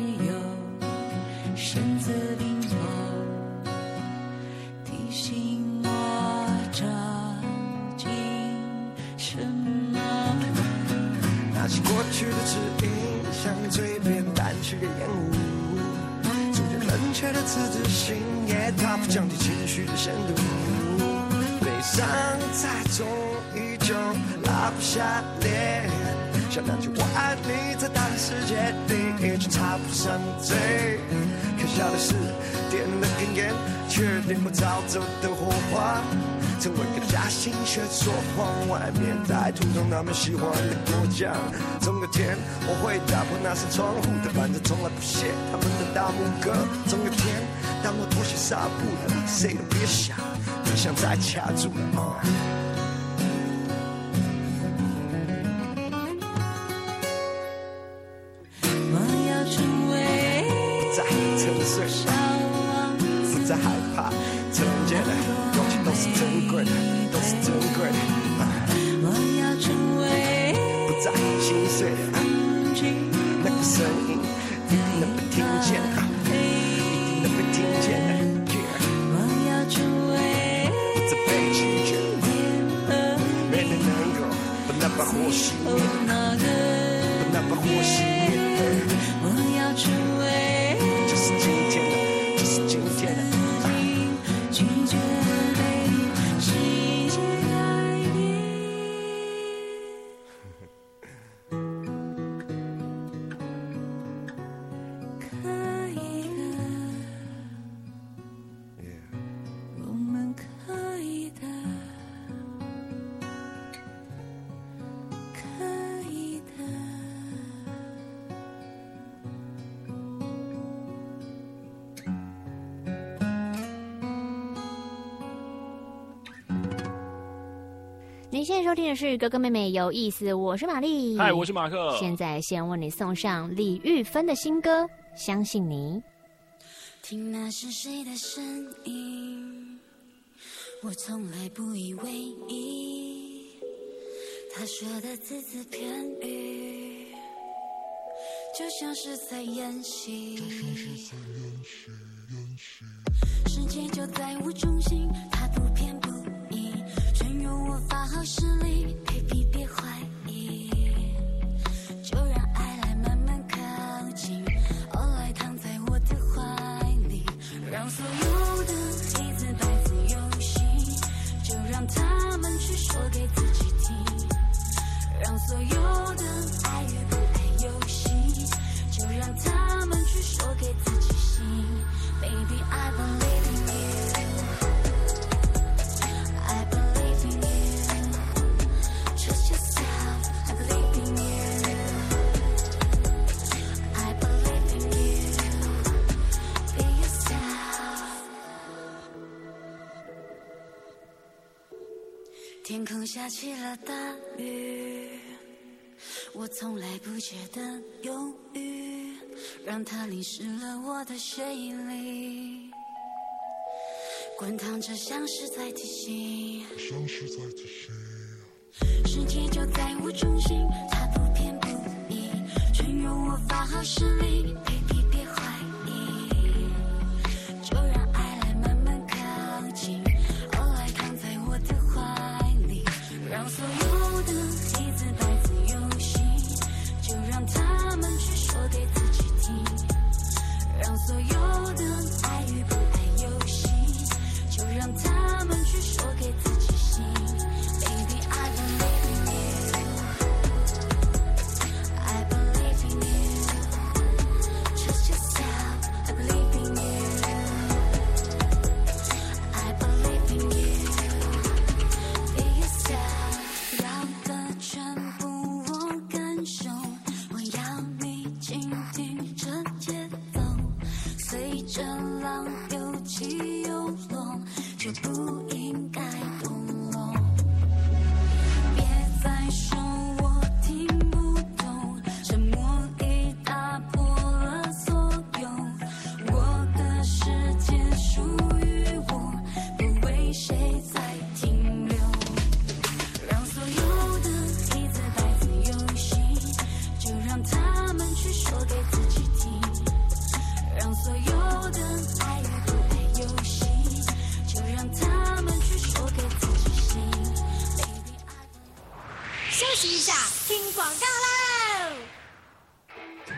那些过去的指引，像嘴边淡去的烟雾，逐渐冷却的自制性，也大幅降低情绪的深度。悲伤在中依旧拉不下脸，想那句我爱你，在大的世界里却插不上嘴。可笑的是，点了根烟，却点不着走的火花。成为个假心却说谎，外面歹徒中他们喜欢的果酱。总有天我会打破那扇窗户，但反正从来不屑他们的大拇哥。总有天当我脱下纱布了，谁都别想，别想再卡住了。 我要成为不再沉睡，不再害怕，承接的勇气都是珍贵的，都是珍贵的。 我要成为不再心碎的，那个声音一定能被听见的，一定能被听见的。 我要成为不再被拒绝，没人能够把那把火熄灭，把那把火熄灭。 我要成为就是今天的，就是今天的。 拒绝被世界改变。可以的，我们可以的，可以的。 你现在收听的是《哥哥妹妹有意思》，我是玛丽， 嗨，我是马克。 现在先为你送上李玉芬的新歌《相信你》。 听那是谁的声音，我从来不以为意，他说的字字片语，就像是在演戏，世界就在我中心，他不偏不倚，全由我发号施令 ，baby 别怀疑，就让爱来慢慢靠近，来躺在我的怀里，让所有的黑字白字游戏，就让他们去说给自己听，让所有的爱与不爱游戏，就让他们去说给自己信 ，baby I believe in you。I believe in you. Trust yourself. I believe in you. I believe in you. Be yourself. 天空下起了大雨，我从来不觉得忧郁，让它淋湿了我的血液里。滚烫着像是在提醒，世界就在我中心，它不偏不倚，全由我发号施令 ，baby 别怀疑，就让爱来慢慢靠近，来躺在我的怀里，让所有的黑字白字游戏，就让他们去说给自己听，让所有的爱与不爱游戏，就让他们去说给自己信 ，baby I believe in you，I believe in you，trust yourself，I believe in you，I believe in you，be yourself， 要的全部我感受，我要你倾听着节奏，随着浪有起有落，就不应该动容。别再说我听不懂，沉默已打破了所有。我的世界属于我，不为谁在停留。让所有的黑字白字游戏，就让他们去说给自己听。让所有的爱与不爱游戏，就让他们去说给自己信。 休息一下，听广告啦！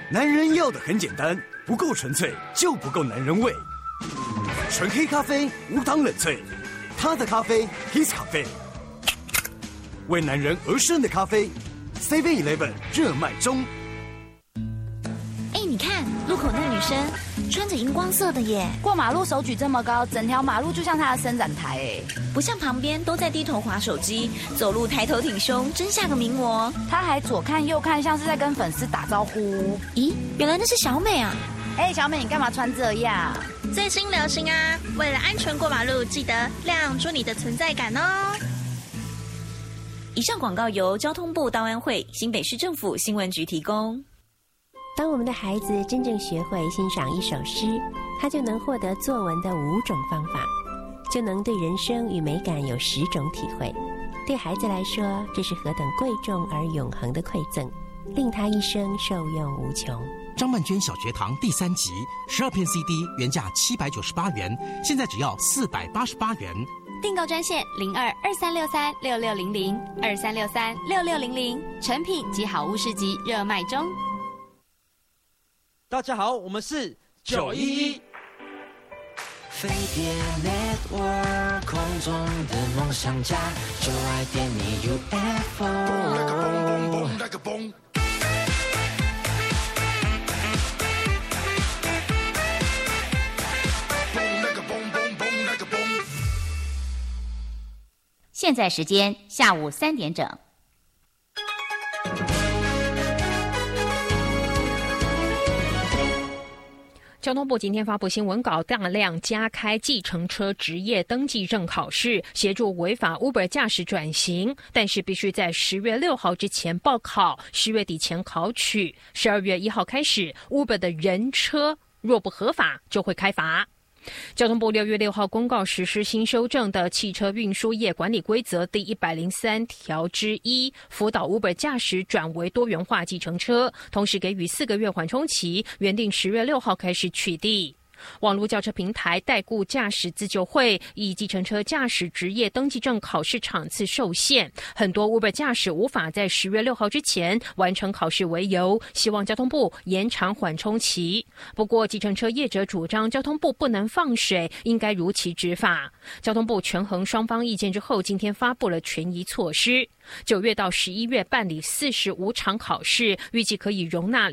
男人要的很简单，不够纯粹就不够男人味。纯黑咖啡，无糖冷萃，他的咖啡 ，His 咖啡，为男人而生的咖啡 ，7-Eleven 热卖中。 你看路口那女生穿着荧光色的耶， 过马路手举这么高，整条马路就像她的伸展台哎， 不像旁边都在低头滑手机，走路抬头挺胸，真像个名模。 她还左看右看，像是在跟粉丝打招呼。 咦，原来那是小美啊！ 小美，你干嘛穿这样？ 最新流行啊！为了安全过马路，记得亮出你的存在感哦。 以上广告由交通部道安会、新北市政府新闻局提供。 当我们的孩子真正学会欣赏一首诗，他就能获得作文的5种方法，就能对人生与美感有10种体会。对孩子来说，这是何等贵重而永恒的馈赠，令他一生受用无穷。 张曼娟小学堂第3集，12片 CD 原价798元，现在只要488元。 订购专线02-2363-6600，2363-6600，成品及好物市集热卖中。 大家好，我们是911 飞碟 Network 空中的梦想家，就爱点你 UFO。 现在时间下午3点整。 交通部今天发布新闻稿，大量加开计程车职业登记证考试，协助违法 Uber 驾驶转型，但是必须在10月6号之前报考，10月底前考取。12月1号开始 ，Uber 的人车若不合法就会开罚。交通部6月6号公告实施新修正的汽车运输业管理规则第103条之1，辅导 Uber 驾驶转为多元化计程车，同时给予4个月缓冲期，原定10月6号开始取缔。网络轿车平台代雇驾驶自救会以计程车驾驶职业登记证考试场次受限，很多 Uber 驾驶无法在10月6号之前完成考试为由，希望交通部延长缓冲期。不过计程车业者主张交通部不能放水，应该如期执法。交通部权衡双方意见之后，今天发布了权宜措施。9月到11月办理45场考试，预计可以容纳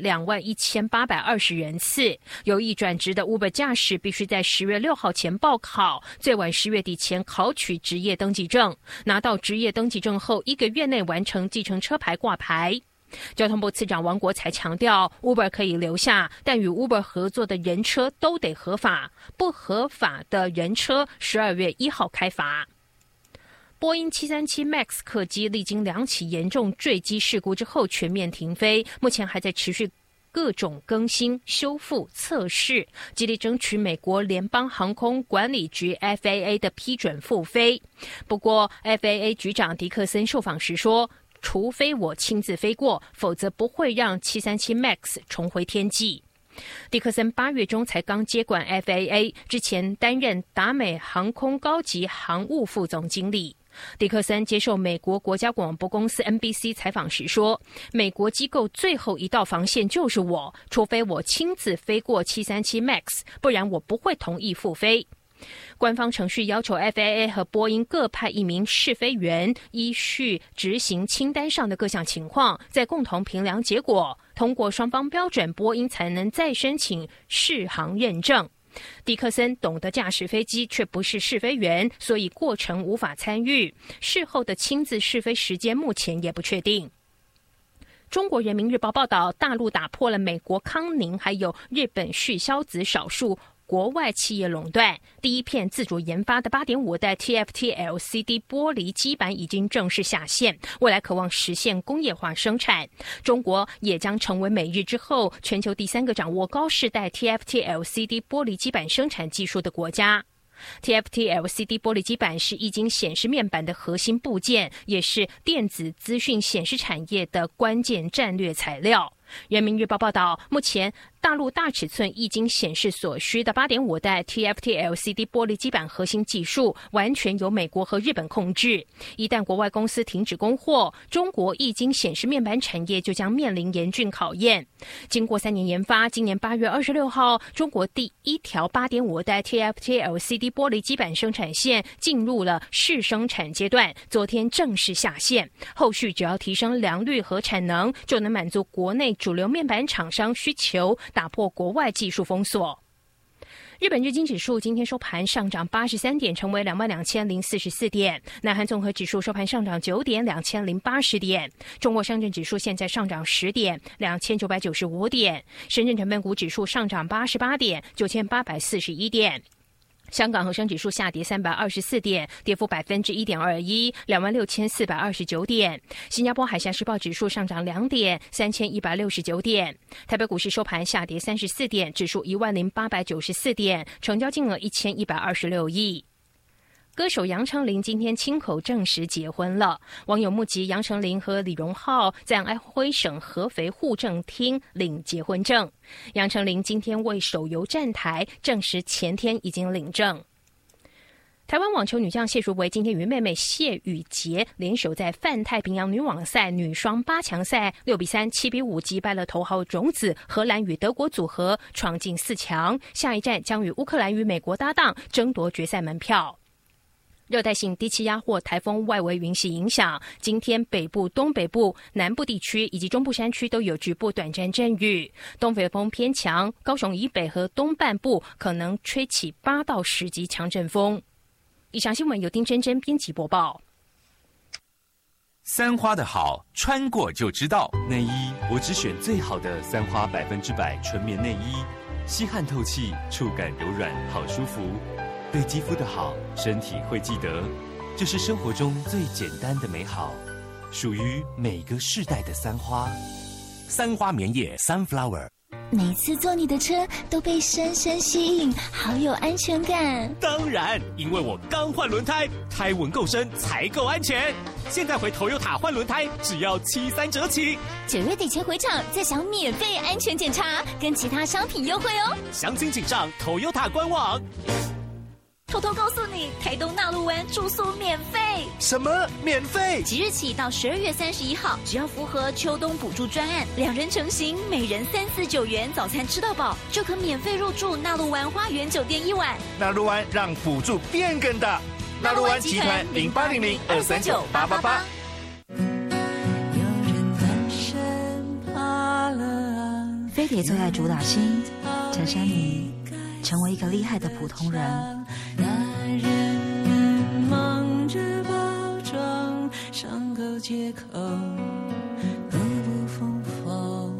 21820人次。有意转职的 Uber 驾驶必须在10月6号前报考，最晚10月底前考取职业登记证。拿到职业登记证后，1个月内完成计程车牌挂牌。交通部次长王国才强调 ，Uber 可以留下，但与 Uber 合作的人车都得合法，不合法的人车12月1号开罚。波音737 MAX 客机历经2起严重坠机事故之后全面停飞，目前还在持续各种更新、修复、测试，极力争取美国联邦航空管理局 FAA 的批准复飞。不过 FAA 局长迪克森受访时说，除非我亲自飞过，否则不会让737 MAX 重回天际。迪克森8月中才刚接管 FAA， 之前担任达美航空高级航务副总经理。迪克森接受美国国家广播公司 NBC 采访时说，美国机构最后一道防线就是我，除非我亲自飞过737 MAX， 不然我不会同意复飞。官方程序要求 FAA 和波音各派1名试飞员，依序执行清单上的各项情况，再共同评量结果，通过双方标准，波音才能再申请适航认证。迪克森懂得驾驶飞机，却不是试飞员，所以过程无法参与。事后的亲自试飞时间目前也不确定。中国人民日报报道，大陆打破了美国康宁还有日本旭硝子少数国外企业垄断，第一片自主研发的8.5代 TFT LCD 玻璃基板已经正式下线，未来渴望实现工业化生产。中国也将成为美日之后全球第3个掌握高世代 TFT LCD 玻璃基板生产技术的国家。TFT LCD 玻璃基板是液晶显示面板的核心部件，也是电子资讯显示产业的关键战略材料。 人民日报报道，目前大陆大尺寸液晶显示所需的 8.5 代 TFT LCD 玻璃基板核心技术完全由美国和日本控制，一旦国外公司停止供货，中国液晶显示面板产业就将面临严峻考验。经过3年研发，今年8月26号，中国第一条 8.5 代 TFT LCD 玻璃基板生产线进入了试生产阶段，昨天正式下线，后续只要提升良率和产能，就能满足国内主流面板厂商需求，打破国外技术封锁。日本日经指数今天收盘上涨83点，成为22,044点。南韩综合指数收盘上涨9点，2080点。中国上证指数现在上涨10点，2995点。深圳成分股指数上涨88点，9841点。香港恒生指数下跌324点，跌幅1.21%，26,429点。新加坡海峡时报指数上涨2点，3169点。台北股市收盘下跌34点，指数10894点，成交金额1126亿。歌手杨丞琳今天亲口证实结婚了，网友目击杨丞琳和李荣浩在安徽省合肥户政厅领结婚证。杨丞琳今天为手游站台证实前天已经领证。台湾网球女将谢淑薇今天与妹妹谢宇婕联手在泛太平洋女网赛女双8强赛6比3、7比5击败了头号种子荷兰与德国组合，闯进4强。下一站将与乌克兰与美国搭档争夺决赛门票。热带性低气压或台风外围云系影响，今天北部、东北部、南部地区以及中部山区都有局部短暂阵雨，东北风偏强，高雄以北和东半部可能吹起8到10级强阵风。以上新闻由丁真真编辑播报。 三花的好，穿过就知道。内衣我只选最好的三花100%纯棉内衣，吸汗透气，触感柔软，好舒服。对肌肤的好，身体会记得，这是生活中最简单的美好，属于每个世代的三花。三花棉叶 Sunflower。 每次坐你的车都被深深吸引，好有安全感。 当然，因为我刚换轮胎，胎纹够深才够安全。现在回 Toyota 换轮胎只要73折起 ，9月底前回厂再享免费安全检查，跟其他商品优惠哦。 详情请上 Toyota 官网。 偷偷告诉你，台东纳鹿湾住宿免费。 什么免费？ 即日起到12月31号，只要符合秋冬补助专案，2人成行，每人349元，早餐吃到饱，就可免费入住纳鹿湾花园酒店1晚。 纳鹿湾让补助变更大。纳鹿湾集团0800-239-888。 飞碟最爱主打星陈珊妮，成为一个厉害的普通人。 大人们忙着包装，伤口借口，都不封封。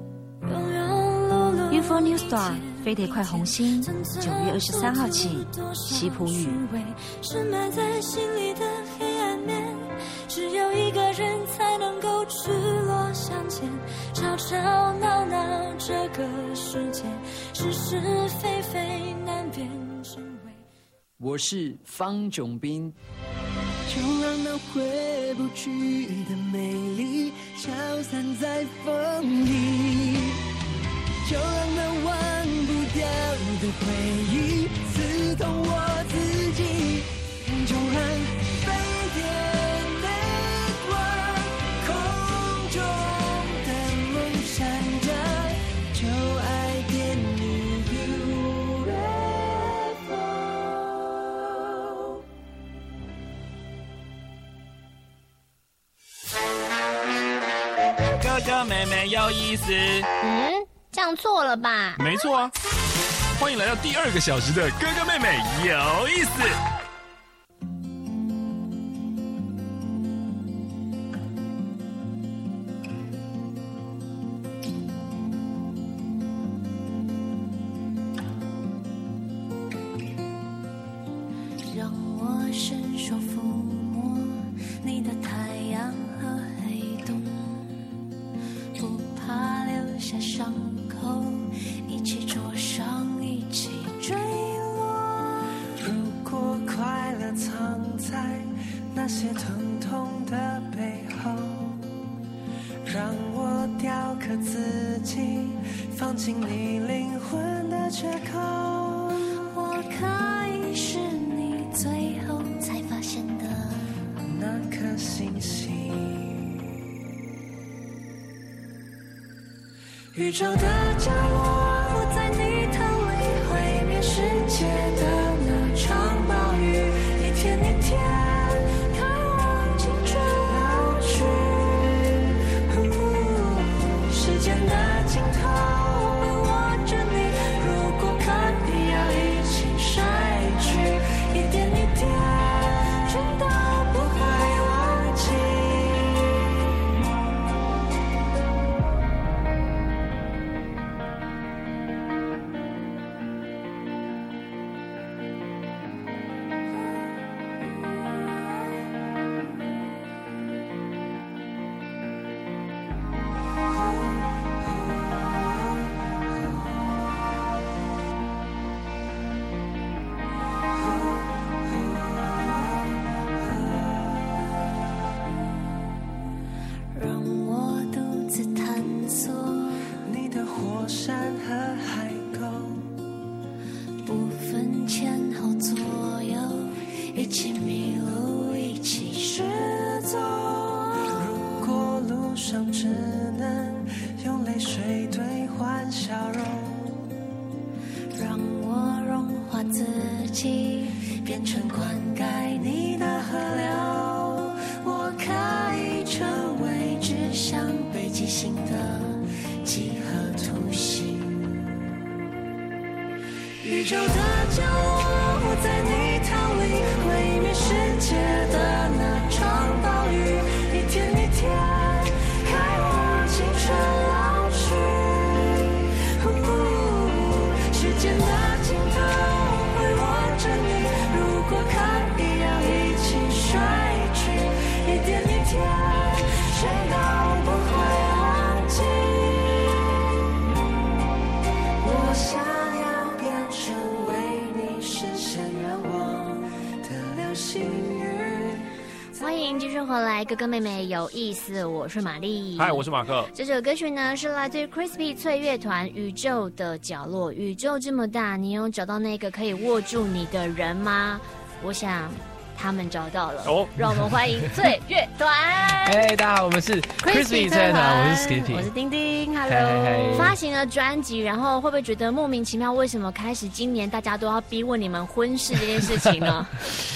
UFO New Star 飞碟快红星，9月23号起，西埔语。 是埋在心里的黑暗面，只有一个人才能够去落向前，吵吵闹闹这个世界，是是非非难辨真伪。 我是方炯斌。 就让那回不去的美丽消散在风里，就让那忘不掉的回忆刺痛我自己，就让飞碟泪光空中的梦闪着，就爱点你 UFO。 哥哥妹妹有意思。 这样错了吧？ 没错啊！欢迎来到第2个小时的哥哥妹妹有意思。 让我伸手抚摸你的太阳和黑洞，不怕留下伤口，一起灼伤，一起坠落。 如果快乐藏在那些疼痛的背后，让我雕刻颗自己放进你灵魂的缺口。 我可以是你最后才发现的那颗星星。宇宙的角落， 我在你头里毁灭世界的那场暴雨，一天一天看我青春老去。时间的尽头，我握着你，如果可以要一起摔去，一点一点全都不会忘记。让我独自探索你的火山和海沟， 不分前后左右，一起迷路，一起失踪。 如果路上只能用泪水兑换笑容， 让我融化自己，变成灌溉你的河流。我可以成为指向北极星的几何图形。宇宙的角落，我在你头里毁灭世界的那场暴雨，一天一天看我青春老去。时间的尽头，会握着你，如果可以要一起摔去，一点一点谁都不会忘记。我想要变成为你实现愿望的流星雨。 欢迎继续回来，哥哥妹妹有意思，我是玛丽。 嗨，我是马克。 这首歌曲呢是来自于 Crispy 脆乐团《宇宙的角落》。宇宙这么大，你有找到那个可以握住你的人吗？我想他们找到了。哦，让我们欢迎脆乐团。 嘿，大家好，我们是 Crispy 脆乐团，我是 Skippy， 我是丁丁。Hello， 发行了专辑，然后会不会觉得莫名其妙？为什么开始今年大家都要逼问你们婚事这件事情呢？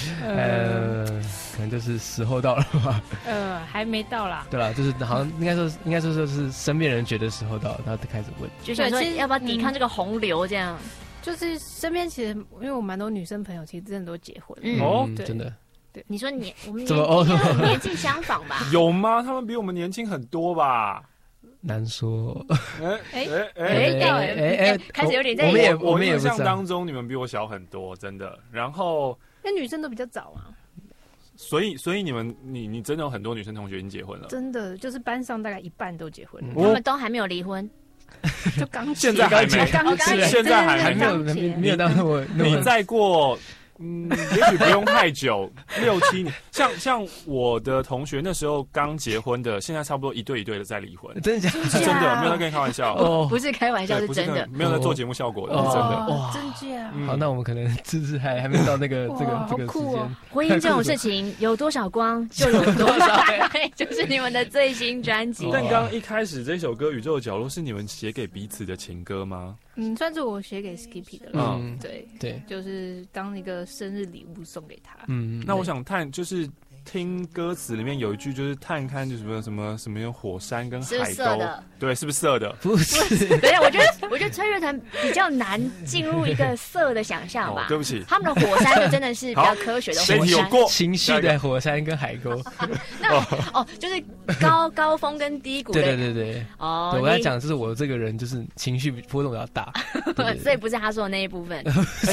可能就是时候到了吧。 还没到啦。 对啦，就是好像应该说是身边人觉得时候到了，然后就开始问， 就想说要不要抵抗这个洪流这样。 就是身边其实因为我蛮多女生朋友，其实真的都结婚了。 哦， 真的。 对，你说我们年纪相仿吧？ 有吗？他们比我们年轻很多吧？ 难说。 开始有点在我们印象当中，你们比我小很多，真的。然后那女生都比较早啊。 所以你真的有很多女生同学已经结婚了？ 真的，就是班上大概一半都结婚了， 他们都还没有离婚。 就刚现在还没，现在还没有到那么。 你再过也许不用太久，6、7年。像我的同学那时候刚结婚的，现在差不多一对一对的在离婚。 真的假的？ 是真的，没有在跟你开玩笑。 不是开玩笑，是真的。 没有在做节目效果的，是真的。 哇，真假？ 好，那我们可能就是还没到那个这个时间。 婚姻这种事情，有多少光就有多少爱，就是你们的最新专辑。 但刚刚一开始这首歌《宇宙的角落》是你们写给彼此的情歌吗？ 算是我写给 Skippy 的了。对，就是当一个生日礼物送给他。 那我想就是听歌词里面有一句就是探看就什么用火山跟海沟，对，是不是色的？ 不是。 等一下，我觉得脆乐团比较难进入一个色的想象吧。 对不起， 他们的火山就真的是比较科学的火山， 有过情绪的火山跟海沟。 那就是高峰跟低谷。 对。我在讲就是我这个人就是情绪波动比较大， 所以不是他说的那一部分。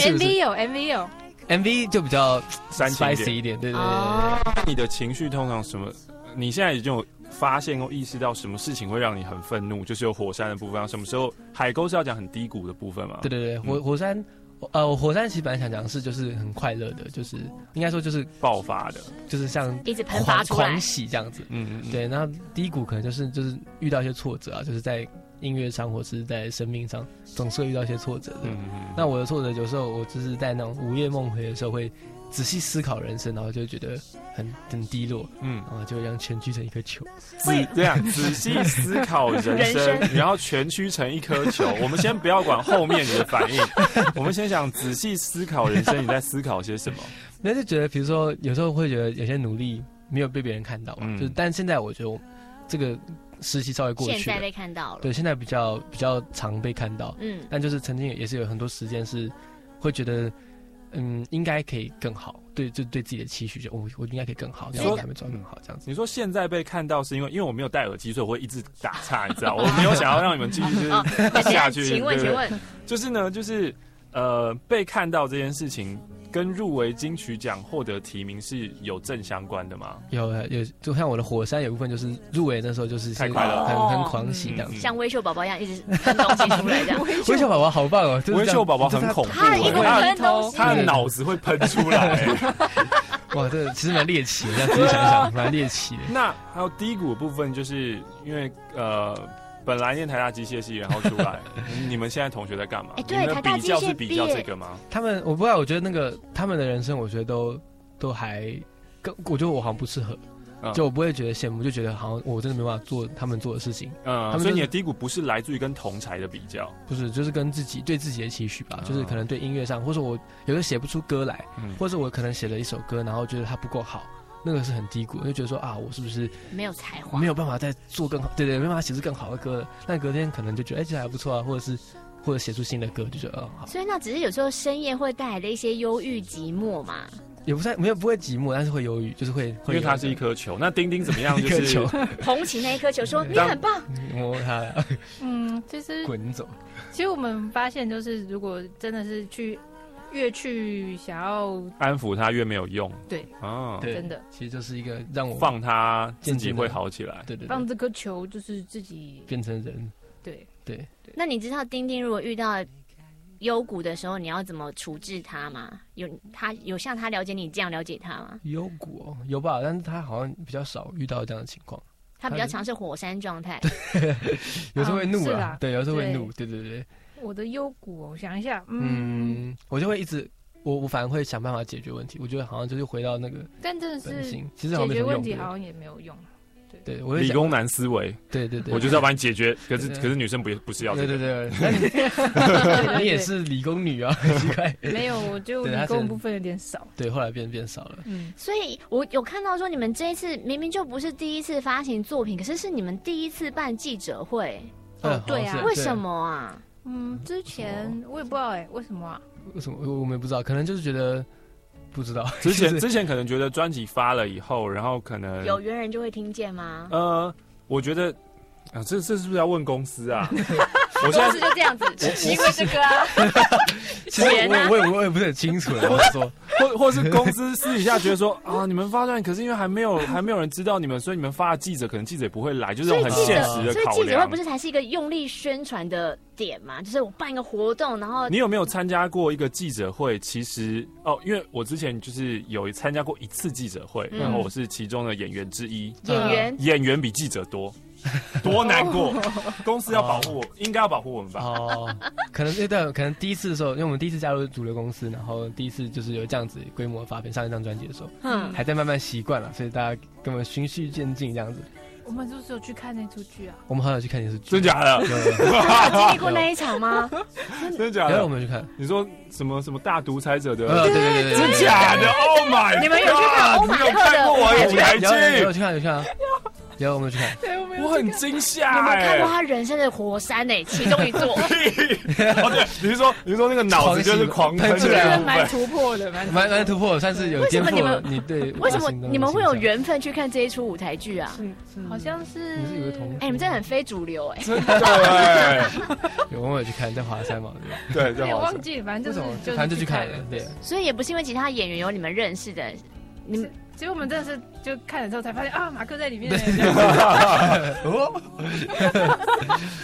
MV 就比较 spicy 一点，对。 你的情绪通常什么？你现在已经有发现或意识到什么事情会让你很愤怒？就是有火山的部分，什么时候海沟是要讲很低谷的部分吗？ 对，火山我火山其实本来想讲的是就是很快乐的，就是应该说就是爆发的， 就是像一直喷发出来狂喜这样子。对。然后低谷可能就是遇到一些挫折啊，就是在音乐上或是在生命上总是会遇到一些挫折的。那我的挫折有时候我就是在那种午夜梦回的时候会仔细思考人生，然后就觉得很低落，然后就让蜷曲成一颗球。 这样仔细思考人生，然后蜷曲成一颗球。我们先不要管后面你的反应，我们先想仔细思考人生，你在思考些什么？ 那就觉得，比如说有时候会觉得有些努力没有被别人看到，就是但现在我觉得这个时期稍微过去了， 现在被看到了， 对，现在比较常被看到，但就是曾经也是有很多时间是会觉得。应该可以更好，对，就对自己的期许，就我应该可以更好，这样才会做更好，这样子。 你说现在被看到是因为我没有戴耳机，所以我会一直打岔，你知道，我没有想要让你们继续就是下去。 请问， 就是呢，就是被看到这件事情跟入围金曲奖获得提名是有正相关的吗？ 有，就像我的火山有部分就是入围那时候就是太快乐， 很狂喜这样子， 像微秀宝宝一样一直喷东西出来这样。 微秀宝宝好棒哦， 微秀宝宝很恐怖，他的脑子会喷出来。 哇，这其实蛮猎奇的，仔细想想蛮猎奇的。 那还有低谷的部分，就是因为本来念台大机械系，然后出来，你们现在同学在干嘛？ 对，台大机械是比较这个吗？ 我不知道，我觉得那个他们的人生，我觉得都还我觉得我好像不适合，就我不会觉得羡慕，就觉得好像我真的没办法做他们做的事情。 所以你的低谷不是来自于跟同侪的比较， 不是，就是跟对自己的期许吧，就是可能对音乐上，或者我有的写不出歌来，或者我可能写了一首歌，然后觉得它不够好。那个是很低谷，就觉得说我是不是没有才华， 没有办法再做更好，对，没办法写出更好的歌了。但隔天可能就觉得，其实还不错啊，或者写出新的歌，就觉得好。 所以那只是有时候深夜会带来的一些忧郁寂寞嘛， 也不会寂寞，但是会忧郁，就是会因为它是一颗球。那丁丁怎么样？就是捧起那一颗球，说你很棒， 摸它。 其实滚走。 其实我们发现，就是如果真的是越去想要安抚他，越没有用。 对， 对， 真的， 其实就是一个让我放他自己会好起来。 对， 放这颗球就是自己变成人。 对。 那你知道丁丁如果遇到幽谷的时候，你要怎么处置他吗？有像他了解你这样了解他吗？ 幽谷有吧，但是他好像比较少遇到这样的情况。 他比较常是火山状态， 有时候会怒啊，对，有时候会怒，对。 我的幽谷，我想一下， 我就会一直，我反而会想办法解决问题。我觉得好像就是回到那个， 但真的是其实好像解决问题好像也没有用。 对，我理工男思维， 对， 我就是要把你解决。可是女生不是要这个， 对，你也是理工女啊，奇怪。 没有，我就理工部分有点少。 对，后来变少了。 所以我有看到说，你们这一次明明就不是第一次发行作品，可是你们第一次办记者会。 对啊， 为什么啊？ 之前我也不知道为什么啊？ 为什么我们也不知道？可能就是觉得不知道。 之前可能觉得专辑发了以后，然后可能有缘人就会听见吗？ 我觉得这是不是要问公司啊？ 我现在就这样子，因为这个啊。 其实我也不是很清楚，我说， 或是公司私底下觉得说你们发专辑，可是因为还没有人知道你们，所以你们发的记者可能记者也不会来，就是这种很现实的考量。 所以记者会不是才是一个用力宣传的点嘛？就是我办一个活动，然后你有没有参加过一个记者会？其实因为我之前就是有参加过一次记者会，然后我是其中的演员之一。演员比记者多难过，公司要保护我，应该要保护我们吧？ 可能第一次的时候，因为我们第一次加入主流公司，然后第一次就是有这样子规模的发片，上一张专辑的时候，还在慢慢习惯了，所以大家跟我们循序渐进这样子。 我们是不是有去看那出剧啊？ 我们好像有去看那出剧， 真假的？ 经历过那一场吗？ 真假的？ 我们去看。 你说什么大独裁者的？ 对， 真假的 ？Oh my！ 你们有去看欧马克的舞台剧？ 有去看。有，我们去看， 我很惊吓。 你们看过他人生的火山其中一座。 对，你是说那个脑子就是狂喷出来，蛮突破的， 蛮突破的，算是有颠覆你对。 为什么你们会有缘分去看这一出舞台剧啊？ 好像是。 你们真的很非主流真的。 有我有去看，在华山嘛， 对， 我忘记了，反正就去看了，对。 所以也不是因为其他演员有你们认识的，你们。 结果我们真的是就看了之后才发现马克在里面。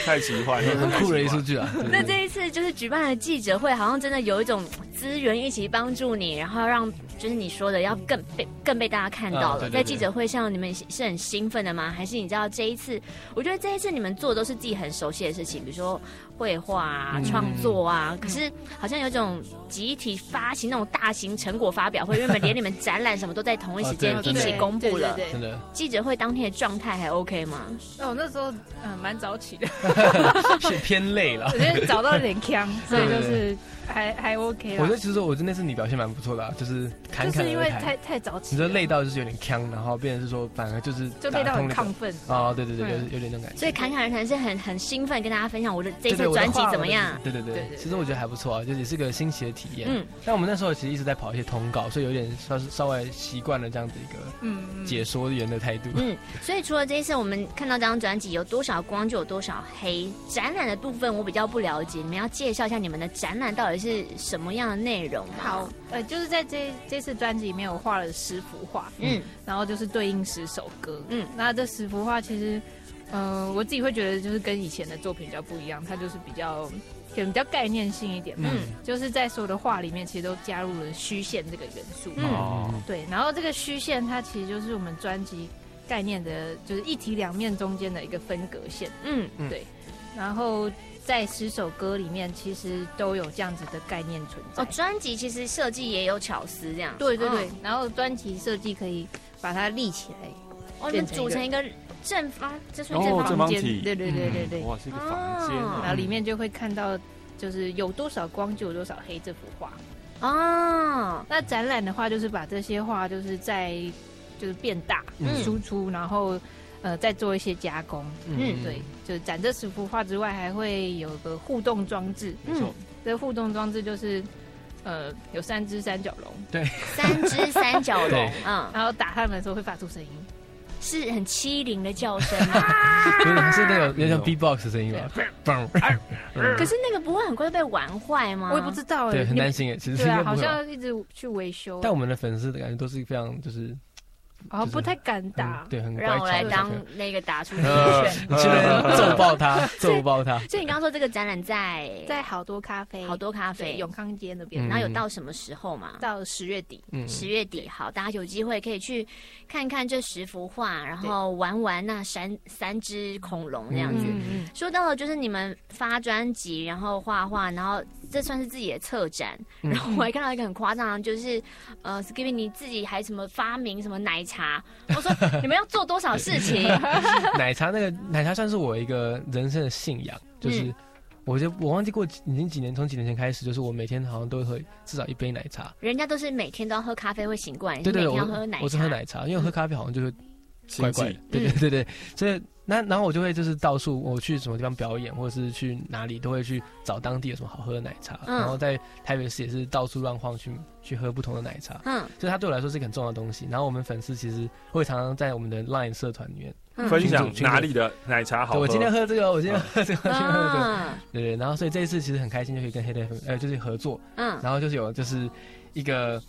太奇幻了， 很酷的一出剧啊。 那这一次就是举办的记者会，好像真的有一种资源一起帮助你，然后让就是你说的要更被大家看到了。 对对对， 在记者会上，你们是很兴奋的吗？还是你知道这一次，我觉得这一次你们做的都是自己很熟悉的事情，比如说绘画啊、创作啊，可是好像有种集体发行那种大型成果发表会，因为你们连你们展览什么都在同一时间一起公布了。 真的， 记者会当天的状态还 OK 吗？ 我那时候蛮早起的， 是偏累了。 我觉得找到有点呛，所以就是还 OK 啦。 我觉得其实我觉得那次你表现蛮不错的，就是侃侃而谈。 就是因为太早起， 你说累到就是有点呛，然后变成是说反而就是就累到很亢奋。 哦，对对对，有点那种感觉。 所以侃侃而谈是很兴奋跟大家分享我的这次专辑怎么样？ 对对对，其实我觉得还不错啊，就是也是个新奇的体验。但我们那时候其实一直在跑一些通告，所以有点稍微习惯了这样子一个解说员的态度。 所以除了这一次我们看到这张专辑有多少光就有多少黑，展览的部分我比较不了解，你们要介绍一下你们的展览到底是什么样的内容吗？ 好，就是在这次专辑里面我画了10幅画，然后就是对应10首歌，那这10幅画其实我自己会觉得就是跟以前的作品比较不一样，它就是比较概念性一点，就是在所有的画里面其实都加入了虚线这个元素，对，然后这个虚线它其实就是我们专辑概念的，就是一体两面中间的一个分隔线，对，然后在10首歌里面其实都有这样子的概念存在。 专辑其实设计也有巧思这样， 对对对，然后专辑设计可以把它立起来， 你们组成一个正方，这算正方间， 对对对对对， 哇，是一个房间， 然后里面就会看到就是有多少光就有多少黑这幅画。那展览的话就是把这些画就是就是变大输出，然后再做一些加工，对，就是展这10幅画之外，还会有个互动装置，这个互动装置就是有3只三角龙， 对 ，3只三角龙， 然后打它们的时候会发出声音， 是很欺凌的叫声是那个有点像 B-box 的声音吗？ 可是那个不会很快被玩坏吗？ 我也不知道， 对，很担心其实对啊，好像一直去维修。 但我们的粉丝的感觉都是非常就是。 不太敢打， 对，很让我来当那个打出第一拳， 揍爆他，揍爆他。 所以你刚刚说这个展览在好多咖啡，永康街那边， 然后有到什么时候嘛？ 到10月底 ，10月底，好，大家有机会可以去看看这10幅画，然后玩那三只恐龙这样子。说到了就是你们发专辑，然后画画，然后这算是自己的策展，然后我还看到一个很夸张的，就是Skippy 你自己还什么发明什么奶茶，我说你们要做多少事情？ 奶茶算是我一个人生的信仰，就是我忘记过已经从几年前开始，就是我每天好像都会喝至少1杯奶茶。 人家都是每天都要喝咖啡会醒过来， 对对， 每天要喝奶茶。 我是喝奶茶，因为喝咖啡好像就会怪怪的。对对对对，所以然后我就会就是到处我去什么地方表演，或者是去哪里都会去找当地有什么好喝的奶茶，然后在台北市也是到处乱晃去喝不同的奶茶，所以它对我来说是一个很重要的东西。然后我们粉丝其实会常常在我们的 LINE 社团里面分享哪里的奶茶好喝。 我今天喝这个，我今天喝这个，今天喝这个，对对。然后所以这一次其实很开心，就可以跟黑带就是合作，然后就是有就是一个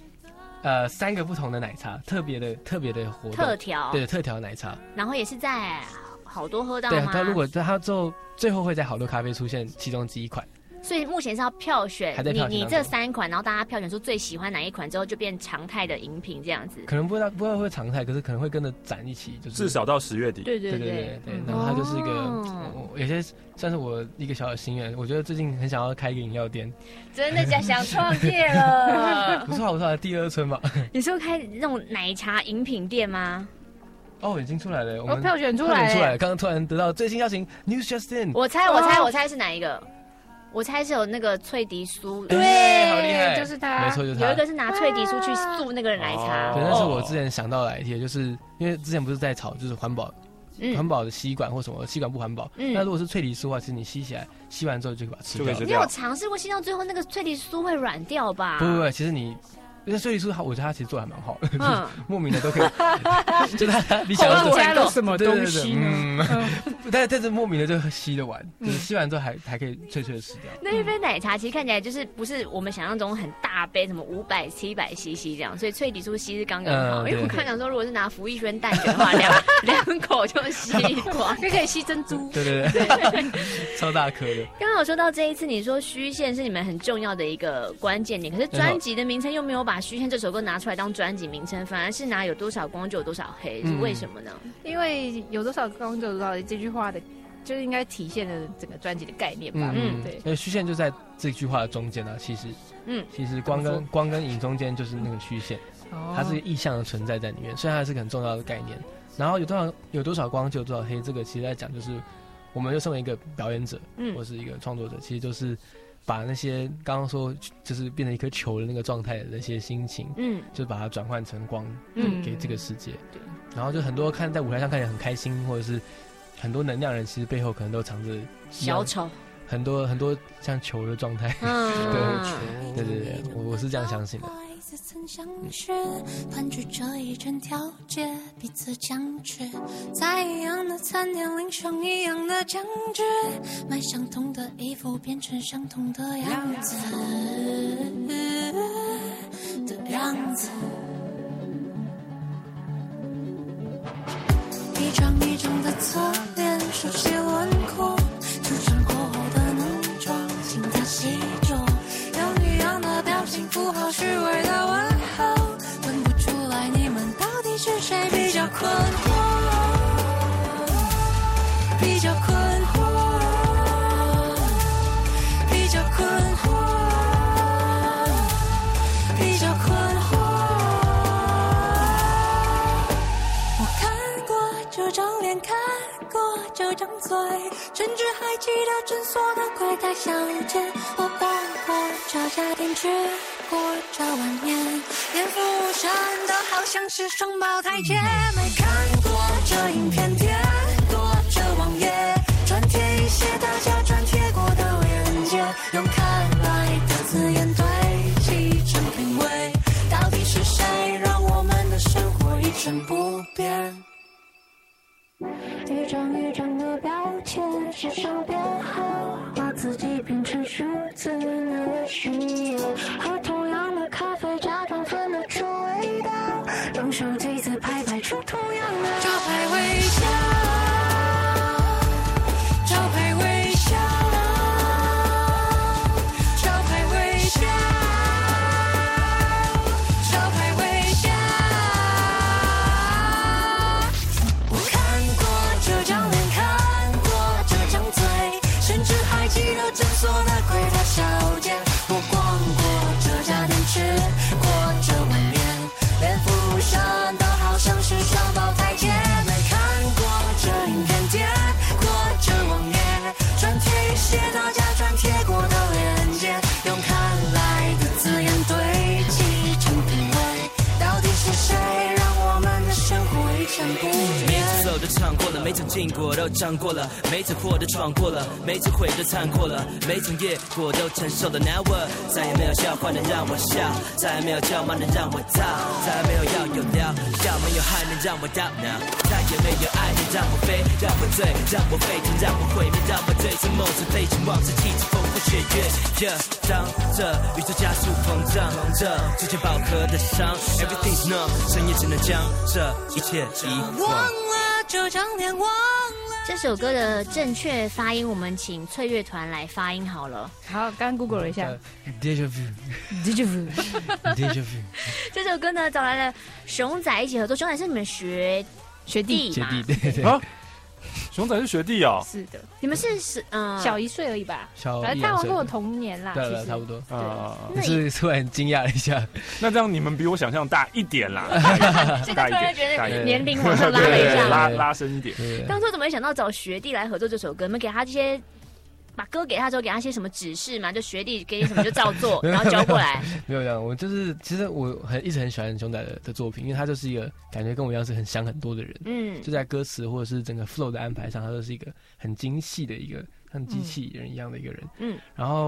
3个不同的奶茶，特别的活动，特调奶茶， 然后也是在好多喝到吗？ 对，他如果他最后会在好多咖啡出现其中之一款。 所以目前是要票选你这3款，然后大家票选出最喜欢哪一款之后，就变常态的饮品这样子。 可能不知道会常态，可是可能会跟着展一起，就是至少到10月底。 对。 然后它就是一个，有些算是我一个小的心愿。我觉得最近很想要开一个饮料店， 真的想创业了。 不错，第2春吧。 你说开那种奶茶饮品店吗？ 已经出来了，我们票选出来了。 刚刚突然得到最新邀请 ，News Just In。 我猜是哪一个？我猜是有那个脆迪酥， 对，好厉害， 就是它， 没错，就是它。 有一个是拿脆迪酥去塑那个奶茶， 对，那是我之前想到的 idea，就是因为之前不是在炒就是环保的吸管或什么吸管不环保，那如果是脆迪酥的话，其实你吸起来，吸完之后就可以把它吃掉。 你有尝试过吸到最后那个脆迪酥会软掉吧？ 不，其实因为söy理书我觉得他其实做的还蛮好的，就是莫名的都可以，就他你想要加了什么东西但是莫名的就吸得完，就是吸完之后还可以脆脆的吃掉。 那一杯奶茶其实看起来就是不是我们想象中很大杯，什么500、700 CC 这样，所以萃理酥吸是刚刚好。因为我刚想说，如果是拿福益轩蛋卷的话，两口就吸光， 就可以吸珍珠。 对，超大颗的。 刚刚有说到这一次，你说虚线是你们很重要的一个关键点，可是专辑的名称又没有把虚线这首歌拿出来当专辑名称，反而是拿有多少光就有多少黑，是为什么呢？ 因为有多少光就有多少黑这句话的，就应该体现了整个专辑的概念吧。对。 虚线就在这句话的中间啊，其实光跟影中间就是那个虚线，它是意象的存在在里面，所以它是个很重要的概念。然后有多少光就有多少黑，这个其实在讲就是，我们就身为一个表演者，或是一个创作者，其实就是把那些刚刚说就是变成一颗球的那个状态的那些心情，就把它转换成光，给这个世界。对。然后就很多在舞台上看起来很开心，或者是很多能量人，其实背后可能都藏着小丑。 很多像球的状态，对，我是这样相信的。 似曾相识，团聚着一阵调节，彼此僵持，在一样的餐点领上一样的酱汁，买相同的衣服变成相同的样子一张一张的侧脸，熟悉轮廓，涂上过后的浓妆，请他细酌，用一样的表情符号，虚伪的问候，分不出来你们到底是谁，比较困惑，比较困惑，比较困惑，比较困惑。我看过这张脸，看过这张嘴，甚至还记得诊所的柜台小姐。我逛过这家店，去过这碗面，连服务生都好像是双胞胎姐妹。看过这影片，贴过这网页，转贴一些大家转贴过的链接，用看来的字眼堆积成品味，到底是谁让我们的生活一成不变？一张一张的标签，写上编号，把自己变成数字，那也需要。喝同样的咖啡，假装分得出味道，用手机自拍拍出同样的招牌微笑，招牌微笑，招牌微笑，招牌微笑。我看过这张脸，看过这张嘴，甚至还记得诊所的柜台小姐。我逛过这家店，吃过这碗面，连服务生都好像是双胞胎姐妹。看过这影片，贴过这网页，转贴一些大家转贴过的链接，用看来的字眼堆积成品味，到底是谁让我们的生活一成不变？ 每次走都尝过了，每场经过都尝过了，每次祸都闯过了，每次悔都参过了，每场夜过都承受了。Now 再也没有笑话能让我笑，再也没有叫骂能让我逃，再也没有要有聊，要没有害能让我到now，再也没有爱能让我飞，让我醉，让我沸腾，让我毁灭，让我醉生梦死，废寝忘食，气质风花雪月。当这宇宙加速膨胀，这逐渐饱和的伤 ，Everything's numb， 深夜只能将这一切遗忘。 这张脸忘了。 这首歌的正确发音，我们请翠乐团来发音好了。 好，刚 Google 了一下 ，Déjà vu，Déjà vu，Déjà vu。 这首歌呢，找来了熊仔一起合作，熊仔是你们学弟嘛？ 学弟对啊，熊仔是学弟哦。 是的， 你们是小1岁而已吧？ 反正他好像跟我同年啦， 对了，差不多。 那是突然惊讶了一下， 那这样你们比我想象大一点啦， 大一点，觉得年龄往上拉了一下， 拉伸一点。 当初怎么会想到找学弟来合作这首歌？你们给他这些。把歌给他之后，给他些什么指示嘛？就学弟给你什么就照做，然后交过来。 没有这样，我就是其实我一直很喜欢熊仔的作品，因为他就是一个感觉跟我一样是很想很多的人。就在歌词或者是整个 flow 的安排上，他就是一个很精细的一个像机器人一样的一个人。然后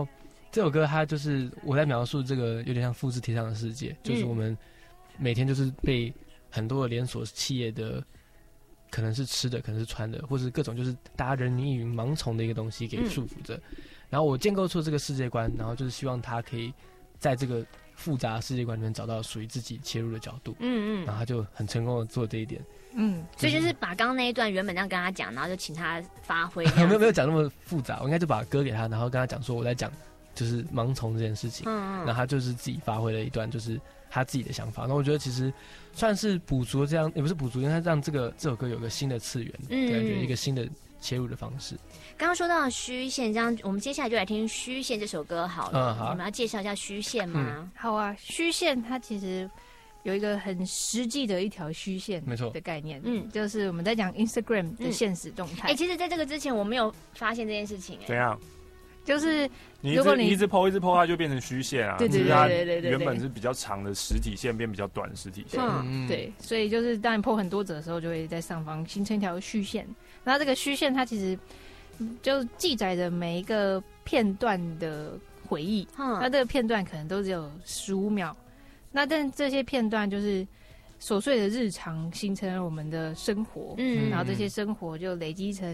这首歌它就是我在描述这个有点像复制贴上的世界，就是我们每天就是被很多的连锁企业的，可能是吃的，可能是穿的，或是各种就是大家人云亦云盲从的一个东西给束缚着。然后我建构出这个世界观，然后就是希望他可以在这个复杂的世界观里面找到属于自己切入的角度。然后他就很成功的做这一点。 所以就是把刚刚那一段原本这样跟他讲，然后就请他发挥。 没有讲那么复杂，我应该就把歌给他，然后跟他讲说我在讲就是盲从这件事情。然后他就是自己发挥了一段就是他自己的想法。那我觉得其实算是补足这样，也不是补足，因为他让这首歌有个新的次元，感觉一个新的切入的方式。 刚刚说到虚线，这样我们接下来就来听《虚线》这首歌好了。好，你们要介绍一下虚线吗？ 好啊，虚线它其实有一个很实际的一条虚线的概念，就是我们在讲 Instagram 的现实动态。 其实在这个之前我没有发现这件事情。 怎样？ 就是如果你一直 po 它就变成虚线啊。 对， 原本是比较长的实体线变比较短的实体线。 对，所以就是当你 po 很多则的时候，就会在上方形成一条虚线。然后这个虚线它其实就记载着每一个片段的回忆。那这个片段可能都只有15秒。那但这些片段就是琐碎的日常形成了我们的生活，然后这些生活就累积成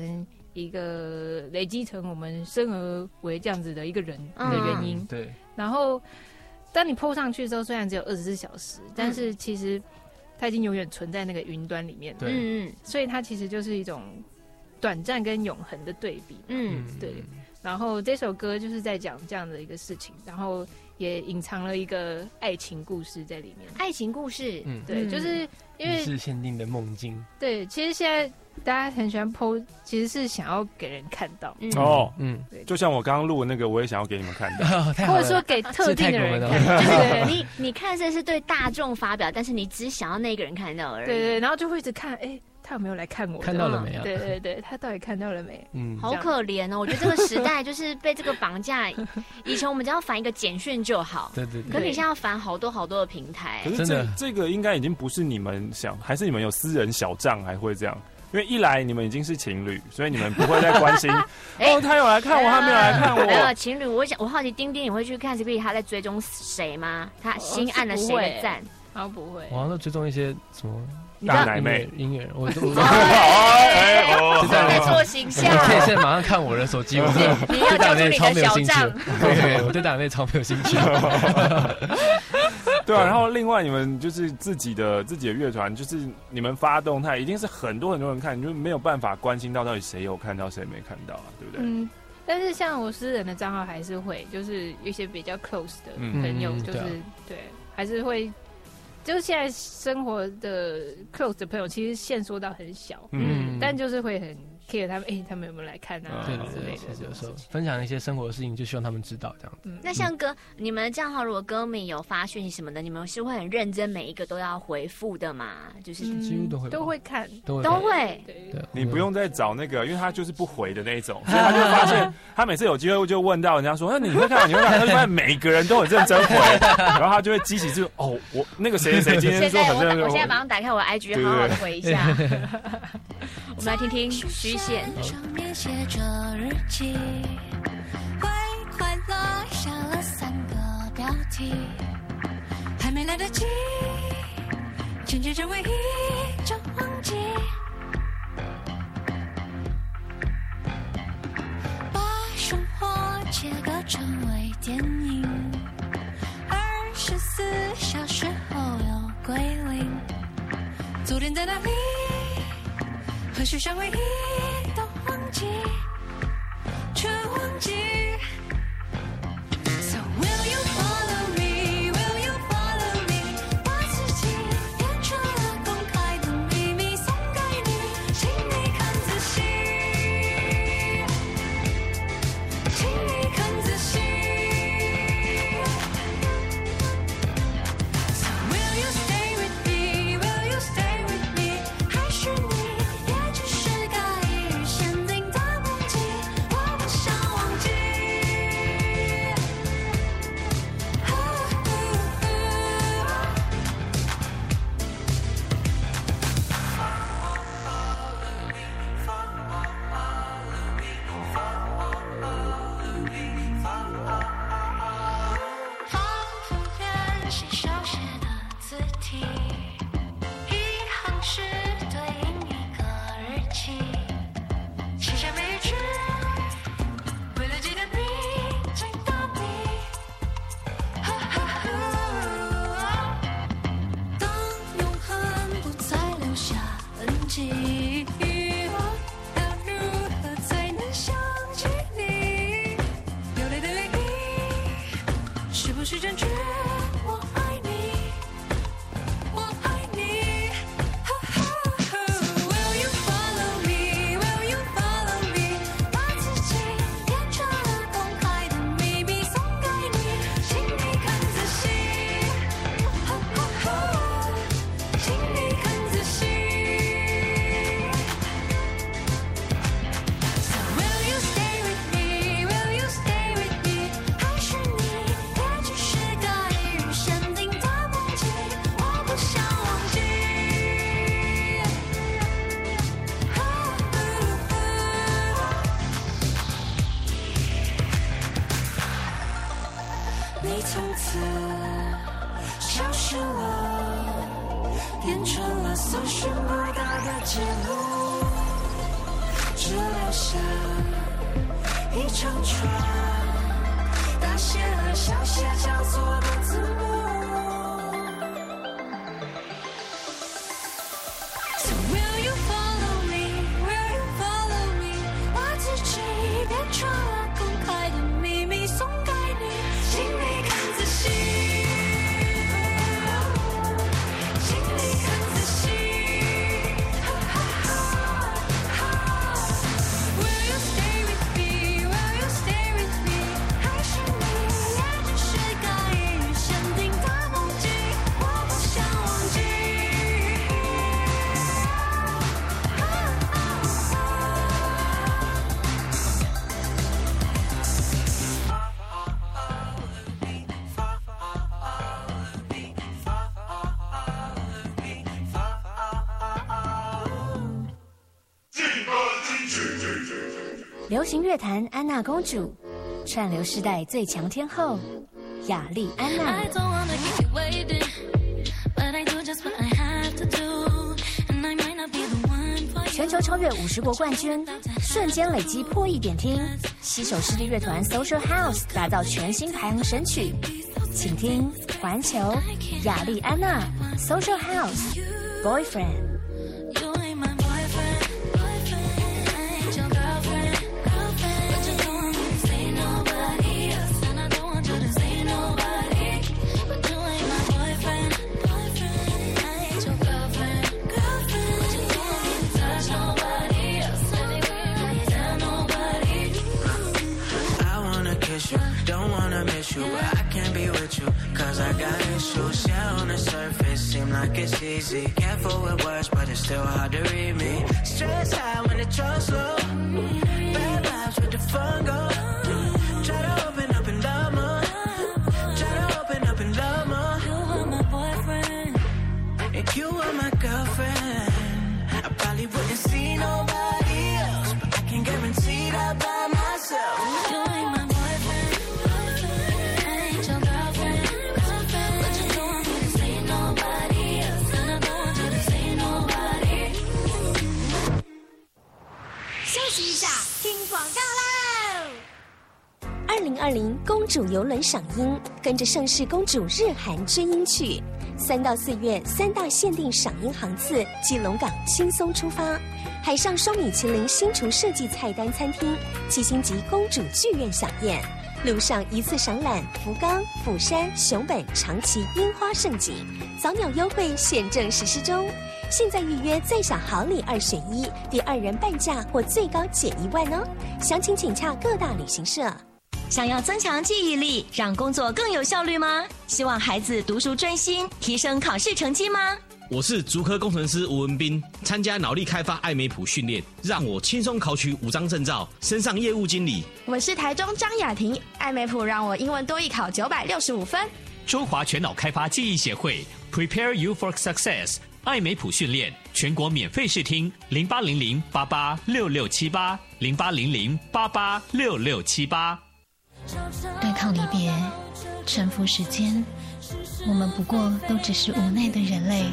我们生而为这样子的一个人的原因。 对。 然后当你 po 上去的时候，虽然只有24小时，但是其实它已经永远存在那个云端里面。 对。 所以它其实就是一种短暂跟永恒的对比。对。然后这首歌就是在讲这样的一个事情，然后也隐藏了一个爱情故事在里面。 爱情故事， 对，就是因为是限定的梦境。 对，其实现在大家很喜欢 po， 其实是想要给人看到。 就像我刚刚录的那个，我也想要给你们看到， 或者说给特定的人看到。 就是你看这是对大众发表，但是你只想要那个人看到而已。 对，然后就会一直看，他有没有来看我？ 看到了没啊？ 对，他到底看到了没？ 好可怜哦！我觉得这个时代就是被这个绑架。以前我们只要返一个简讯就好， 对。 可你现在要返好多的平台。 可是这个应该已经不是你们想，还是你们有私人小账还会这样？因为一来你们已经是情侣，所以你们不会再关心他有来看我，他没有来看我。 没有情侣，我好奇丁丁你会去看 CP 他在追踪谁吗？他新按了谁的赞？ 他不会。 我好像追踪一些什么大奶妹音乐人，我在做形象。 你可以现在马上看我的手机，我对大奶妹超没有兴趣。对，我对大奶妹超没有兴趣。 对啊，然后另外你们就是自己的乐团，就是你们发动态一定是很多人看，你就没有办法关心到底谁有看到谁没看到啊，对不对？ 但是像我私人的账号还是会，就是一些比较 close 的朋友，就是对，还是会。就是现在生活的 close 的朋友，其实限缩到很小，但就是会很 care 他们，他们有没有来看啊之类的。 有时候分享一些生活的事情，就希望他们知道这样子。 那像你们账号如果歌迷有发讯息什么的，你们是会很认真每一个都要回复的嘛？就是几乎都会看， 都会。 对， 你不用再找那个，因为他就是不回的那一种，所以他就发现他每次有机会就问到人家说：“那你会看？你会看？”他就发现每个人都很认真回，然后他就会激起这我那个谁今天说很认真。 我现在马上打开我的 IG， 好好的回一下。我们来听听虚线。 上面写着日记，为快乐写了3个标题，还没来得及简介这唯一就忘记，把生活切割成为电影，24小时后又归零，昨天在哪里？何时想唯一都忘记，却忘记。So will you follow me? Will you follow me? 把自己变成了公开的秘密，送给你，请你看仔细，请你看仔细。So will you stay with me? Will you stay with me? 还是你？ 从此消失了，变成了搜寻不到的记录，只留下一长串大写和小写交错的字幕。So will you follow me? Will you follow me? 把自己变成了公开的秘密，送给你，请你看仔细，请你看仔细。Will you stay with me? Will you stay with me? 还是你也只是个一日限定的梦境？我不想忘记。 流行乐坛安娜公主，串流时代最强天后雅丽安娜。全球超越50国冠军，瞬间累积破亿点听，携手势力乐团 Social House 打造全新排行神曲，请听环球雅丽安娜 Social House Boyfriend。 Don't wanna miss you, but I can't be with you, cause I got issues. Yeah, on the surface, seem like it's easy. Careful with words, but it's still hard to read me. Stress high when the trust low. Bad vibes with the fun go. Try to open up and love more. Try to open up and love more. You are my boyfriend, and you are my girlfriend. I probably wouldn't see nobody else, but I can guarantee that by myself. You ain't my 2020公主邮轮赏樱，跟着盛世公主日韩追樱去。3到4月3大限定赏樱航次，基隆港轻松出发。海上双米其林新厨设计菜单餐厅，7星级公主剧院飨宴。路上一次赏览福冈、釜山、熊本、长崎樱花盛景，早鸟优惠现正实施中。现在预约最小好礼2选1，第2人半价或最高减1万哦。详情请洽各大旅行社。 想要增强记忆力，让工作更有效率吗？希望孩子读书专心，提升考试成绩吗？ 我是竹科工程师吴文斌，参加脑力开发艾美普训练，让我轻松考取5张证照，升上业务经理。 我是台中张雅婷，艾美普让我英文多益考965分。 中华全脑开发记忆协会 Prepare You for Success 艾美普训练，全国免费试听0800886678 0800886678。 对抗离别，臣服时间，我们不过都只是无奈的人类。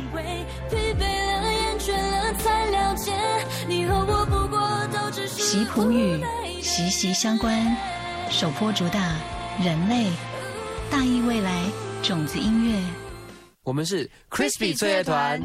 习普语，息息相关，首播主打人类，大义未来，种子音乐。 我们是 Crispy 翠乐团。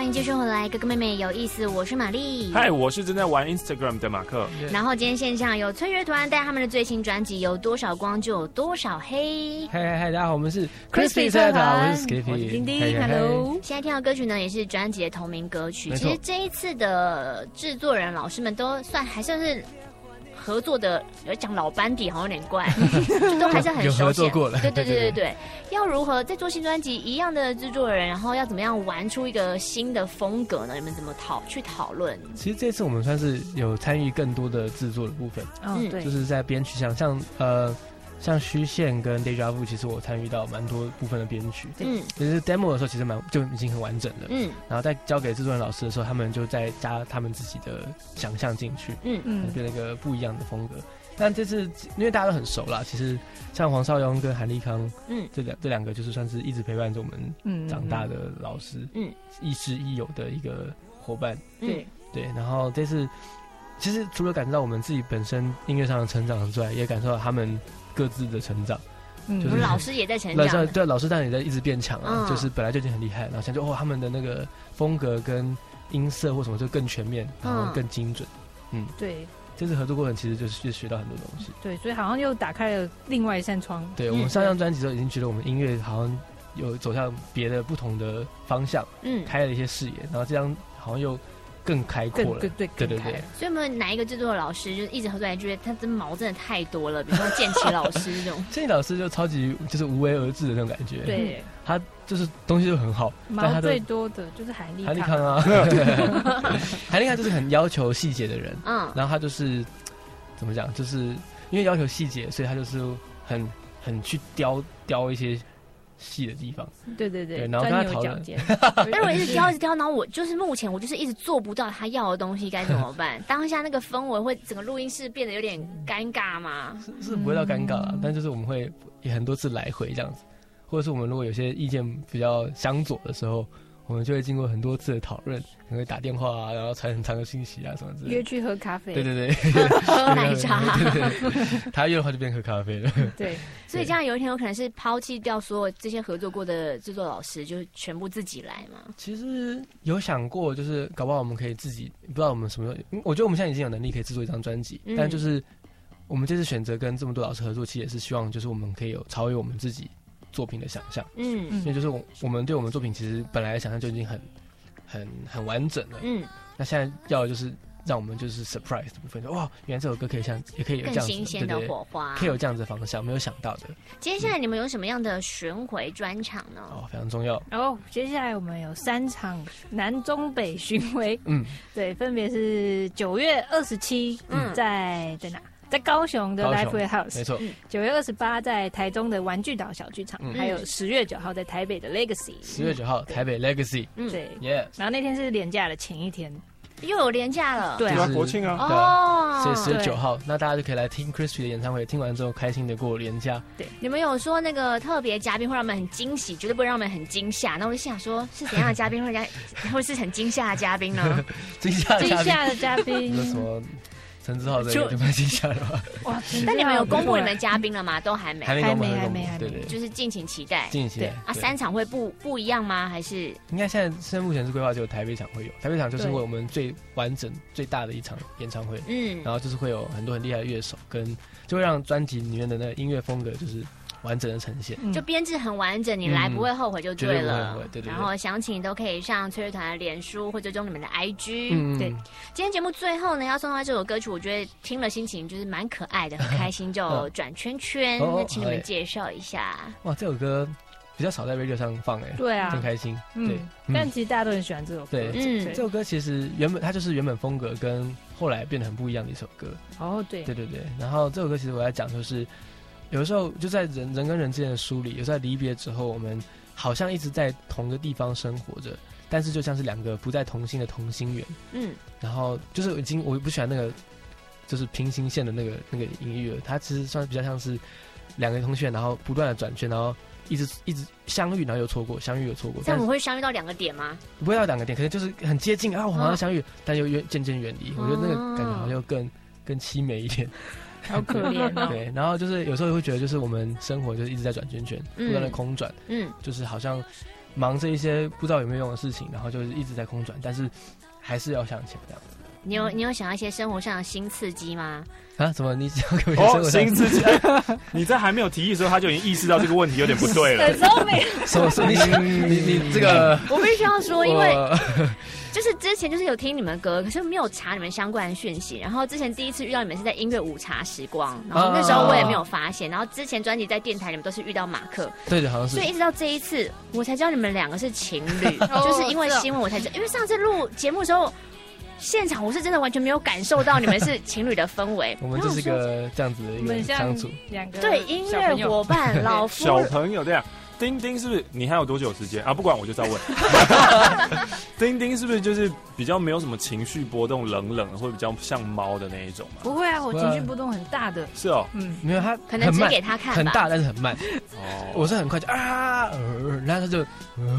欢迎继续回来，哥哥妹妹有意思，我是玛丽。 嗨，我是正在玩 Instagram 的马克。 然后今天线上有催乐团带他们的最新专辑《有多少光就有多少黑》。 嗨，大家好，我们是 Crispy 催乐团，我是 Skippy， 我是丁丁 ，Hello。现在听到歌曲呢，也是专辑的同名歌曲。其实这一次的制作人老师们都还算是合作的，讲老班底好像有点怪，就都还是很熟悉， 有合作过了。 对。要如何在做新专辑一样的制作人，然后要怎么样玩出一个新的风格呢？你们怎么去讨论？ 其实这次我们算是有参与更多的制作的部分， 对， 就是在编曲上，像虚线跟 Deja Vu， 其实我参与到蛮多部分的编曲。其实 demo 的时候其实就已经很完整了。然后在交给制作人老师的时候，他们就再加他们自己的想象进去，变了一个不一样的风格。但这次因为大家都很熟啦，其实像黄少雍跟韩立康，这两个就是算是一直陪伴着我们长大的老师，亦师亦友的一个伙伴。对。然后这次其实除了感受到我们自己本身音乐上的成长之外，也感受到他们各自的成长， 就是老师也在成长， 对，老师当然也在一直变强啊，就是本来就已经很厉害，然后现在就他们的那个风格跟音色或什么就更全面，然后更精准， 对， 这次合作过程其实就是学到很多东西， 对，所以好像又打开了另外一扇窗。 对，我们上张专辑之后已经觉得我们音乐好像有走向别的不同的方向，开了一些视野，然后这张好像又更开阔了，对。 所以有没有哪一个制作的老师就是一直合作来觉得他的毛真的太多了？比如说建奇老师这种， 建奇老师就超级就是无为而治的那种感觉， 对， 他就是东西就很好， 毛最多的就是韩立康啊，韩立康就是很要求细节的人，然后他就是怎么讲，就是因为要求细节，所以他就是很去雕一些细的地方， 对， 然后跟他讨论。 但我一直挑，然后我就是目前我就是一直做不到他要的东西，该怎么办？当下那个氛围会整个录音室变得有点尴尬吗？ 是不会到尴尬啦，但就是我们会也很多次来回这样子，或者是我们如果有些意见比较相左的时候，我们就会经过很多次的讨论，可能会打电话啊，然后传很长的信息啊什么之类的， 约去喝咖啡， 对， 喝奶茶， 他约的话就变喝咖啡了， 对，所以这样有一天有可能是抛弃掉所有这些合作过的制作老师，就全部自己来嘛。 其实有想过，就是搞不好我们可以自己，不知道我们什么时候，我觉得我们现在已经有能力可以制作一张专辑，但就是我们这次选择跟这么多老师合作，其实也是希望就是我们可以有超越我们自己作品的想象，因为就是我们对我们作品其实本来的想象就已经很完整了，那现在要的就是让我们就是 surprise 的部分，哇，原来这首歌可以也可以有这样子更新鲜的火花， 可以有这样子的方向，没有想到的。 接下来你们有什么样的巡回专场呢？ 非常重要。 接下来我们有3场南中北巡回，对，分别是9月27，在哪？在高雄的 Lifeway House， 没错。9月28在台中的玩具岛小剧场，还有10月9号在台北的 Legacy。 10月9号台北 Legacy， 对，然后那天是连假的前一天， 又有连假了， 对啊，国庆啊， 所以10月9号，那大家就可以来听 Crispy 的演唱会，听完之后开心的过连假。 对，你们有说那个特别嘉宾会让我们很惊喜，绝对不会让我们很惊吓。那我就心想说，是怎样的嘉宾会是很惊吓的嘉宾呢？ 惊吓的嘉宾， 什么？陈志浩这个就蛮惊吓的吧？ 哇！但你们有公布你们嘉宾了吗？都还没， 对， 就是敬请期待。 敬请期待啊！3场会不一样吗？还是应该现在目前是规划只有台北场会有，台北场就是为我们最完整、最大的一场演唱会。然后就是会有很多很厉害的乐手，就会让专辑里面的那个音乐风格就是完整的呈现， 就编制很完整，你来不会后悔就对了。 对。 然后详情都可以上催乐团的脸书或追踪你们的 IG。对，今天节目最后呢，要送到这首歌曲，我觉得听了心情就是蛮可爱的，很开心，就转圈圈。那请你们介绍一下。 哇，这首歌比较少在 radio 上放对啊， 真开心。对， 但其实大家都很喜欢这首歌。 对，这首歌其实它就是原本风格跟后来变得很不一样的一首歌。 对。 然后这首歌其实我在讲就是。有的时候就在人跟人之间的疏离，有时候在离别之后，我们好像一直在同个地方生活着，但是就像是2个不在同心的同心圆。然后就是我不喜欢那个就是平行线的那个音乐，它其实算比较像是2个同心圆，然后不断的转圈，然后一直相遇，然后又错过，相遇又错过。 这样我们会相遇到2个点吗？ 不会到2个点，可能就是很接近啊，我们好像相遇，但又渐渐远离。我觉得那个感觉好像更凄美一点。 好可怜哦。 对，然后就是有时候会觉得，就是我们生活就是一直在转圈圈，不断的空转，就是好像忙这一些不知道有没有用的事情，然后就是一直在空转，但是还是要向前这样。 你有想要一些生活上的新刺激吗？ 啊？怎么？你想给我一些生活上新刺激？你在还没有提议的时候，他就已经意识到这个问题有点不对了。你这个， 我必须要说，因为就是之前就是有听你们歌，可是没有查你们相关的讯息。然后之前第一次遇到你们是在音乐午茶时光，然后那时候我也没有发现。然后之前专辑在电台你们都是遇到马克， 对的，好像是。 所以一直到这一次，我才知道你们两个是情侣，就是因为新闻我才知道。因为上次录节目的时候。现场我是真的完全没有感受到你们是情侣的氛围， 我们就是个这样子的一个相处， 两个对音乐伙伴老夫小朋友这样。丁丁是不是你还有多久时间啊？不管我就是要问，丁丁是不是就是比较没有什么情绪波动，冷冷的，会比较像猫的那一种吗？ 不会啊，我情绪波动很大的。 是哦， 没有他可能只给他看吧， 很大但是很慢。哦，我是很快就然后他就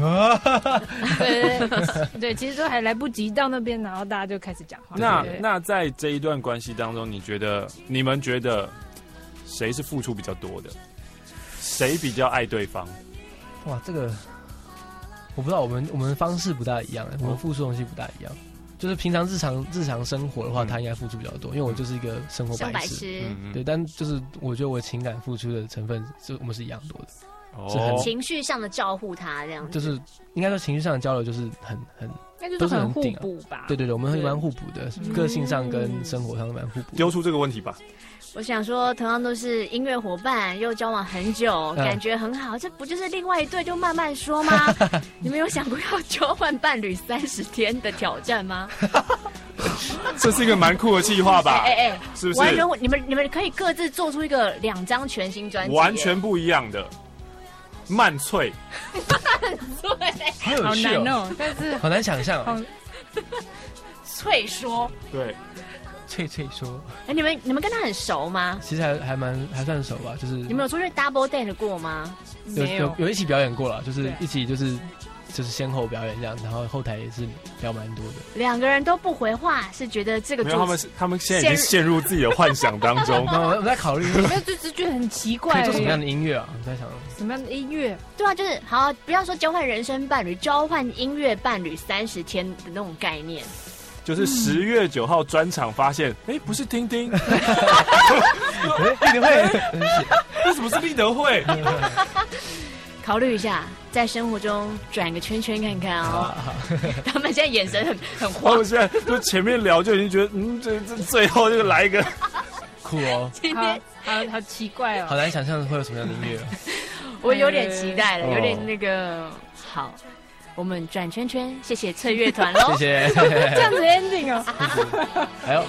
对，其实都还来不及到那边，然后大家就开始讲话。 那在这一段关系当中，你们觉得谁是付出比较多的？谁比较爱对方？ 哇，这个我不知道，我们方式不大一样，我们付出的东西不大一样。就是平常日常生活的话，他应该付出比较多，因为我就是一个生活白痴。对，但就是我觉得我情感付出的成分，我们是一样多的。 是很情绪上的照顾他这样子， 就是应该说情绪上的交流就是很都是很互补吧。 对，我们会蛮互补的，个性上跟生活上蛮互补。 丢出这个问题吧。 我想说，同样都是音乐伙伴，又交往很久，感觉很好，这不就是另外一对就慢慢说吗？你们有想过要交换伴侣30天的挑战吗？ 这是一个蛮酷的计划吧？是不是？ 完全，你们可以各自做出一个2张全新专辑， 完全不一样的。慢脆， 好有趣哦，但是好难想象哦。 脆说， 对。 脆说， 你们跟他很熟吗？ 其实还算熟吧，就是你们有出去 double date 过吗？ 有一起表演过了，就是一起就是先后表演这样，然后后台也是聊蛮多的。 2个人都不回话，是觉得这个没有，他们现在已经陷入自己的幻想当中。 我在考虑， 没有，就觉得很奇怪， 做什么样的音乐啊？我在想什么样的音乐？ 对啊，就是好，不要说交换人生伴侣，交换音乐伴侣30天的那种概念。 就是10月9号专场发现，不是丁丁，立德会， 为什么是立德会？ 考虑一下，在生活中转个圈圈看看哦。他们现在眼神很慌。 他们现在就前面聊就已经觉得，这最后就来一个酷哦。 今天好奇怪哦， 好难想象会有什么样的音乐。 我有点期待了，有点那个好。我们转圈圈，谢谢翠乐团喽， 谢谢。 这样子 ending 哦。 还有。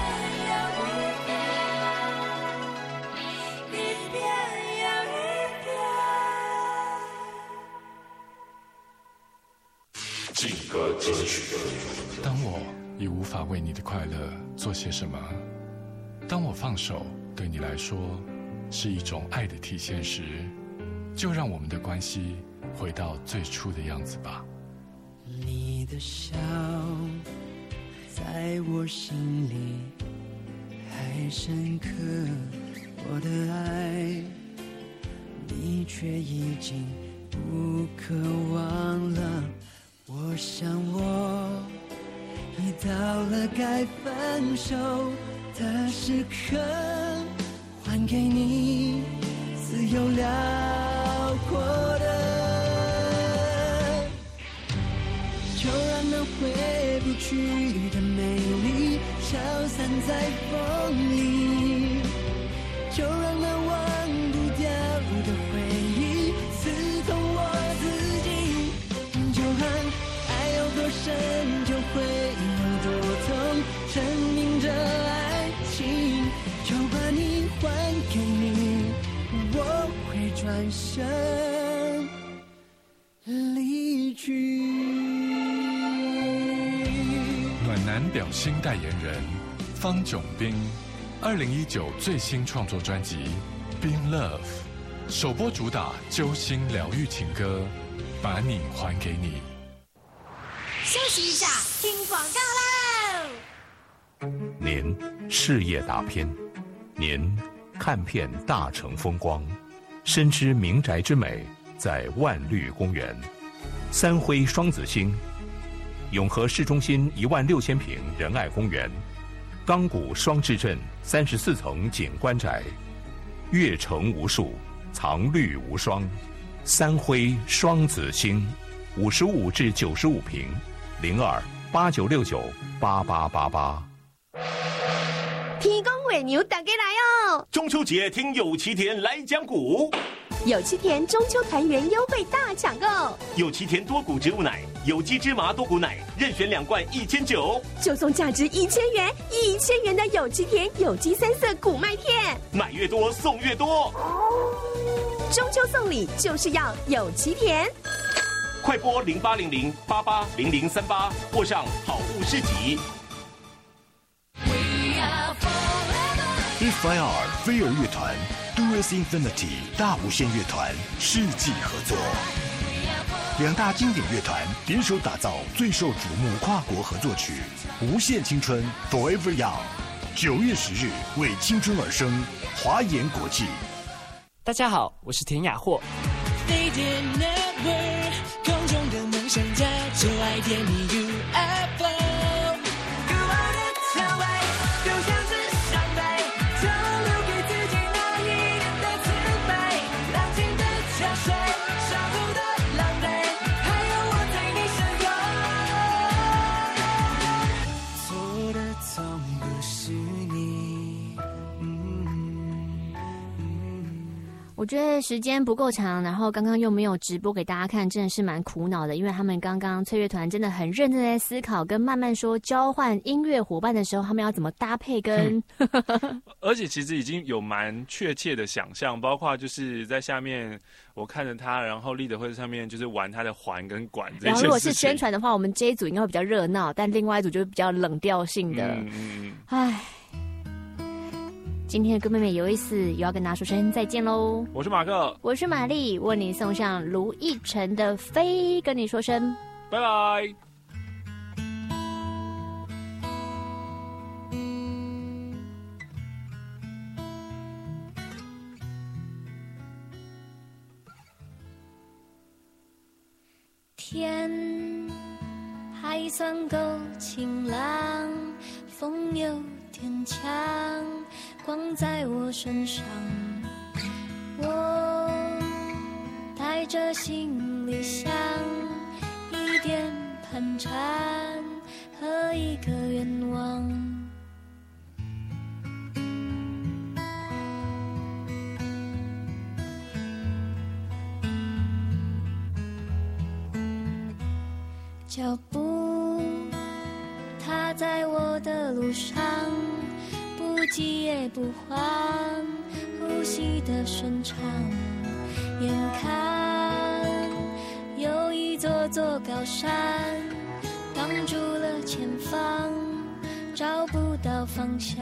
劲歌金曲。当我已无法为你的快乐做些什么，当我放手对你来说是一种爱的体现时，就让我们的关系回到最初的样子吧。 你的笑在我心里还深刻，我的爱你却已经不可忘了。我想我已到了该分手的时刻，还给你自由辽阔的，就让那回不去的美丽消散在风里，就让那忘不掉的回忆刺痛我自己，就喊爱有多深就会有多痛，证明着爱情，就把你还给你，我会转身离去。 暖男表心代言人方炯斌，2019最新创作专辑《Been Love》首播主打揪心疗愈情歌《把你还给你》。 休息一下，听广告喽。 您事业打拼，您看遍大城风光，深知民宅之美在万绿公园， 三辉双子星，永和市中心16000平仁爱公园，钢骨双质镇34层景观宅，月城无数，藏绿无双。三辉双子星，55至95平，0289698888。 天公月牛大家来哦！ 中秋节听有奇田来讲股， 有奇田中秋团圆优惠大抢购， 有奇田多谷植物奶、有机芝麻多谷奶，任选2罐1900， 就送价值1000元，1000元的有奇田有机3色谷麦片， 买越多送越多。 中秋送礼就是要有奇田， 快拨0800880038或上好物市集。 FIR 飞儿乐团、Duos Infinity 大无限乐团世纪合作，2大经典乐团联手打造最受瞩目跨国合作曲《无限青春 Forever Young》。9月10日，为青春而生，华研国际。 大家好，我是田雅霍。 飞碟 Network 空中的梦想家，就爱点你 UFO。古老的蔷薇，就像是伤悲，就留给自己那一点的慈悲。浪静的潮水，沙湖的狼狈，还有我在你身后。错的从不是你。 我觉得时间不够长，然后刚刚又没有直播给大家看，真的是蛮苦恼的。因为他们刚刚翠乐团真的很认真在思考，跟慢慢说交换音乐伙伴的时候，他们要怎么搭配跟而且其实已经有蛮确切的想象，包括就是在下面我看着他，然后立德会上面就是玩他的环跟管这些事情。 然后如果是宣传的话，我们这一组应该会比较热闹，但另外一组就是比较冷调性的。唉。今天的歌妹妹有意思，又要跟大家说声再见喽！ 我是马克， 我是玛丽，为你送上卢奕晨的《飞》，跟你说声拜拜。 天还算够晴朗，风有点强，光在我身上，我带着行李箱，一点盘缠和一个愿望。脚步踏在我的路上，不急也不慌，呼吸的顺畅。眼看有一座座高山挡住了前方，找不到方向。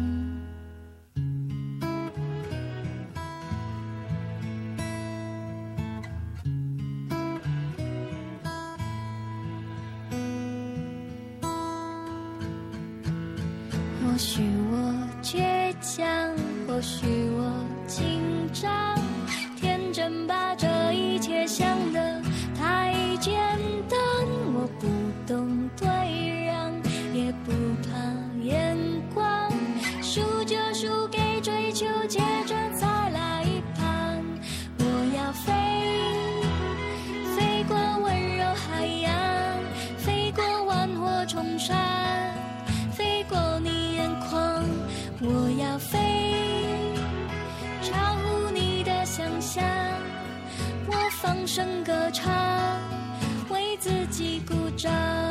或许我倔强，或许我紧张，天真把这一切想得太简单。我不懂对让，也不怕眼光，输就输给追求，接着再来一盘。我要飞，飞过温柔海洋，飞过万火重山，飞过你我要飞，超乎你的想象，我放声歌唱，为自己鼓掌。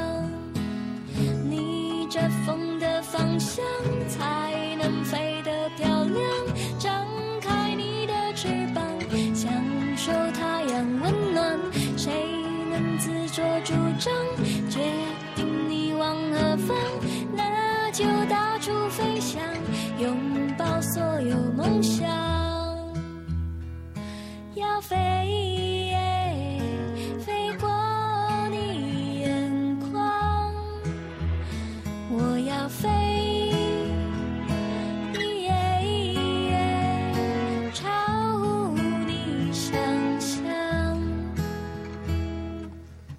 逆着风的方向，才能飞得漂亮。张开你的翅膀，享受太阳温暖。谁能自作主张，决定你往何方？那就到处飞翔，拥抱所有梦想。要飞，飞过你眼眶。我要飞，超乎你想象。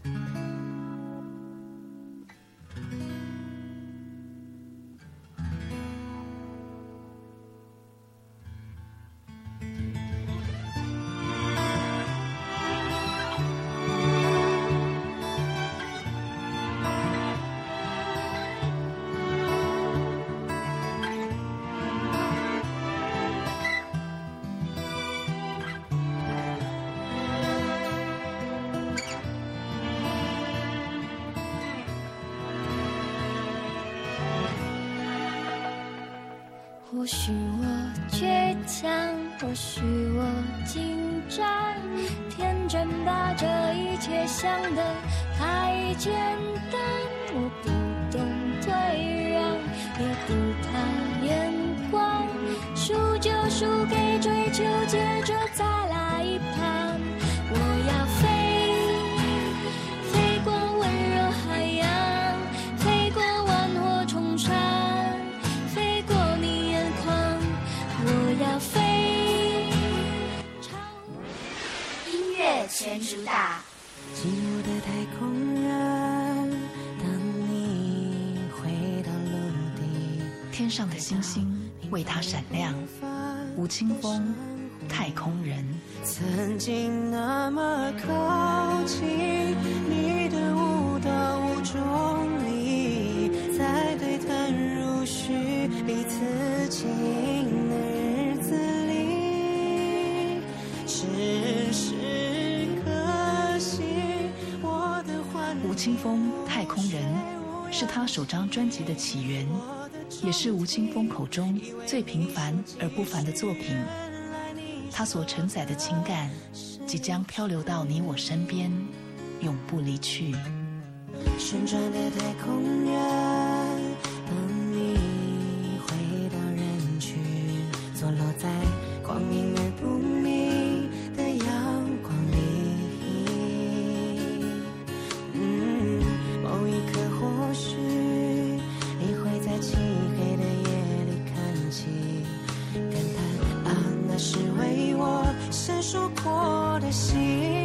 或许我倔强，或许我紧张，天真把这一切想得太简单。我不懂退让，也不怕眼光，输就输给追求，接着再来一盘。我要飞过温柔海洋，飞过万火冲撞，飞过你眼眶。我要飞。 音乐全主打， 寂寞的太空人，当你回到陆地， 天上的星星为他闪亮。吴青峰，太空人。 曾经那么靠近，你的舞蹈无中立，在对谈如许彼此经营的日子里，只是可惜我的幻吴青峰，太空人是他首张专辑的起源，也是吴青峰口中最平凡而不凡的作品。他所承载的情感即将漂流到你我身边，永不离去。 旋转的太空人，当你回到人群，坐落在光明而不明的阳光里，某一刻或许你会在漆黑的夜里看起，感叹啊，那是为我闪烁过的心，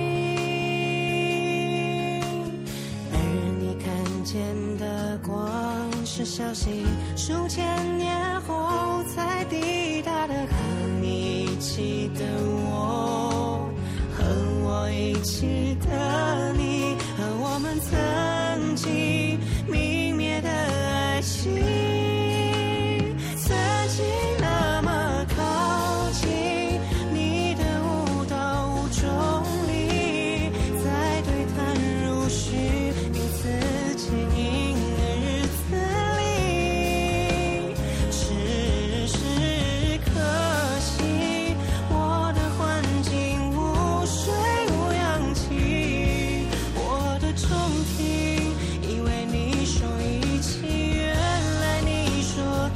而你看见的光是消息，数千年后才抵达的和你一起的我，和我一起的你，和我们曾经泯灭的爱情，曾经那么靠近，你的舞蹈无中立，在对谈如许彼此经营的日子里，只是可惜我的环境无水无氧气，我的中庭以为你说一起，原来你说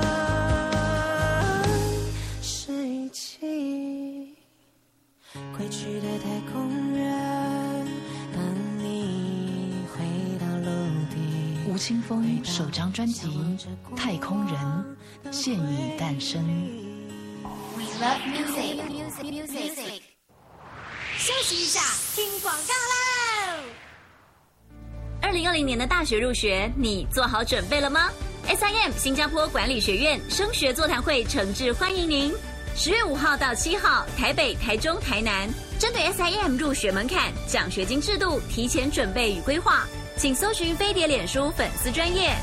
的是一起。归去的太空人，当你回到陆地。 吴青峰首张专辑《太空人》现已诞生。 We love music。休息一下，听广告喽。2020年的大学入学，你做好准备了吗 ？SIM 新加坡管理学院升学座谈会诚挚欢迎您。10月5号到7号，台北、台中、台南，针对 SIM 入学门槛、奖学金制度提前准备与规划，请搜寻飞碟脸书粉丝专页。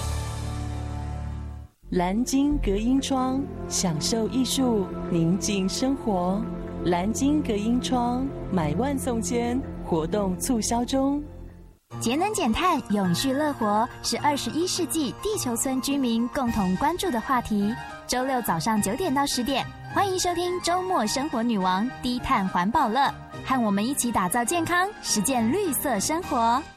蓝鲸隔音窗，享受艺术，宁静生活。蓝鲸隔音窗买万送千，活动促销中。 节能减碳、永续乐活是21世纪地球村居民共同关注的话题。周六早上9点到10点，欢迎收听周末生活女王低碳环保乐，和我们一起打造健康，实践绿色生活。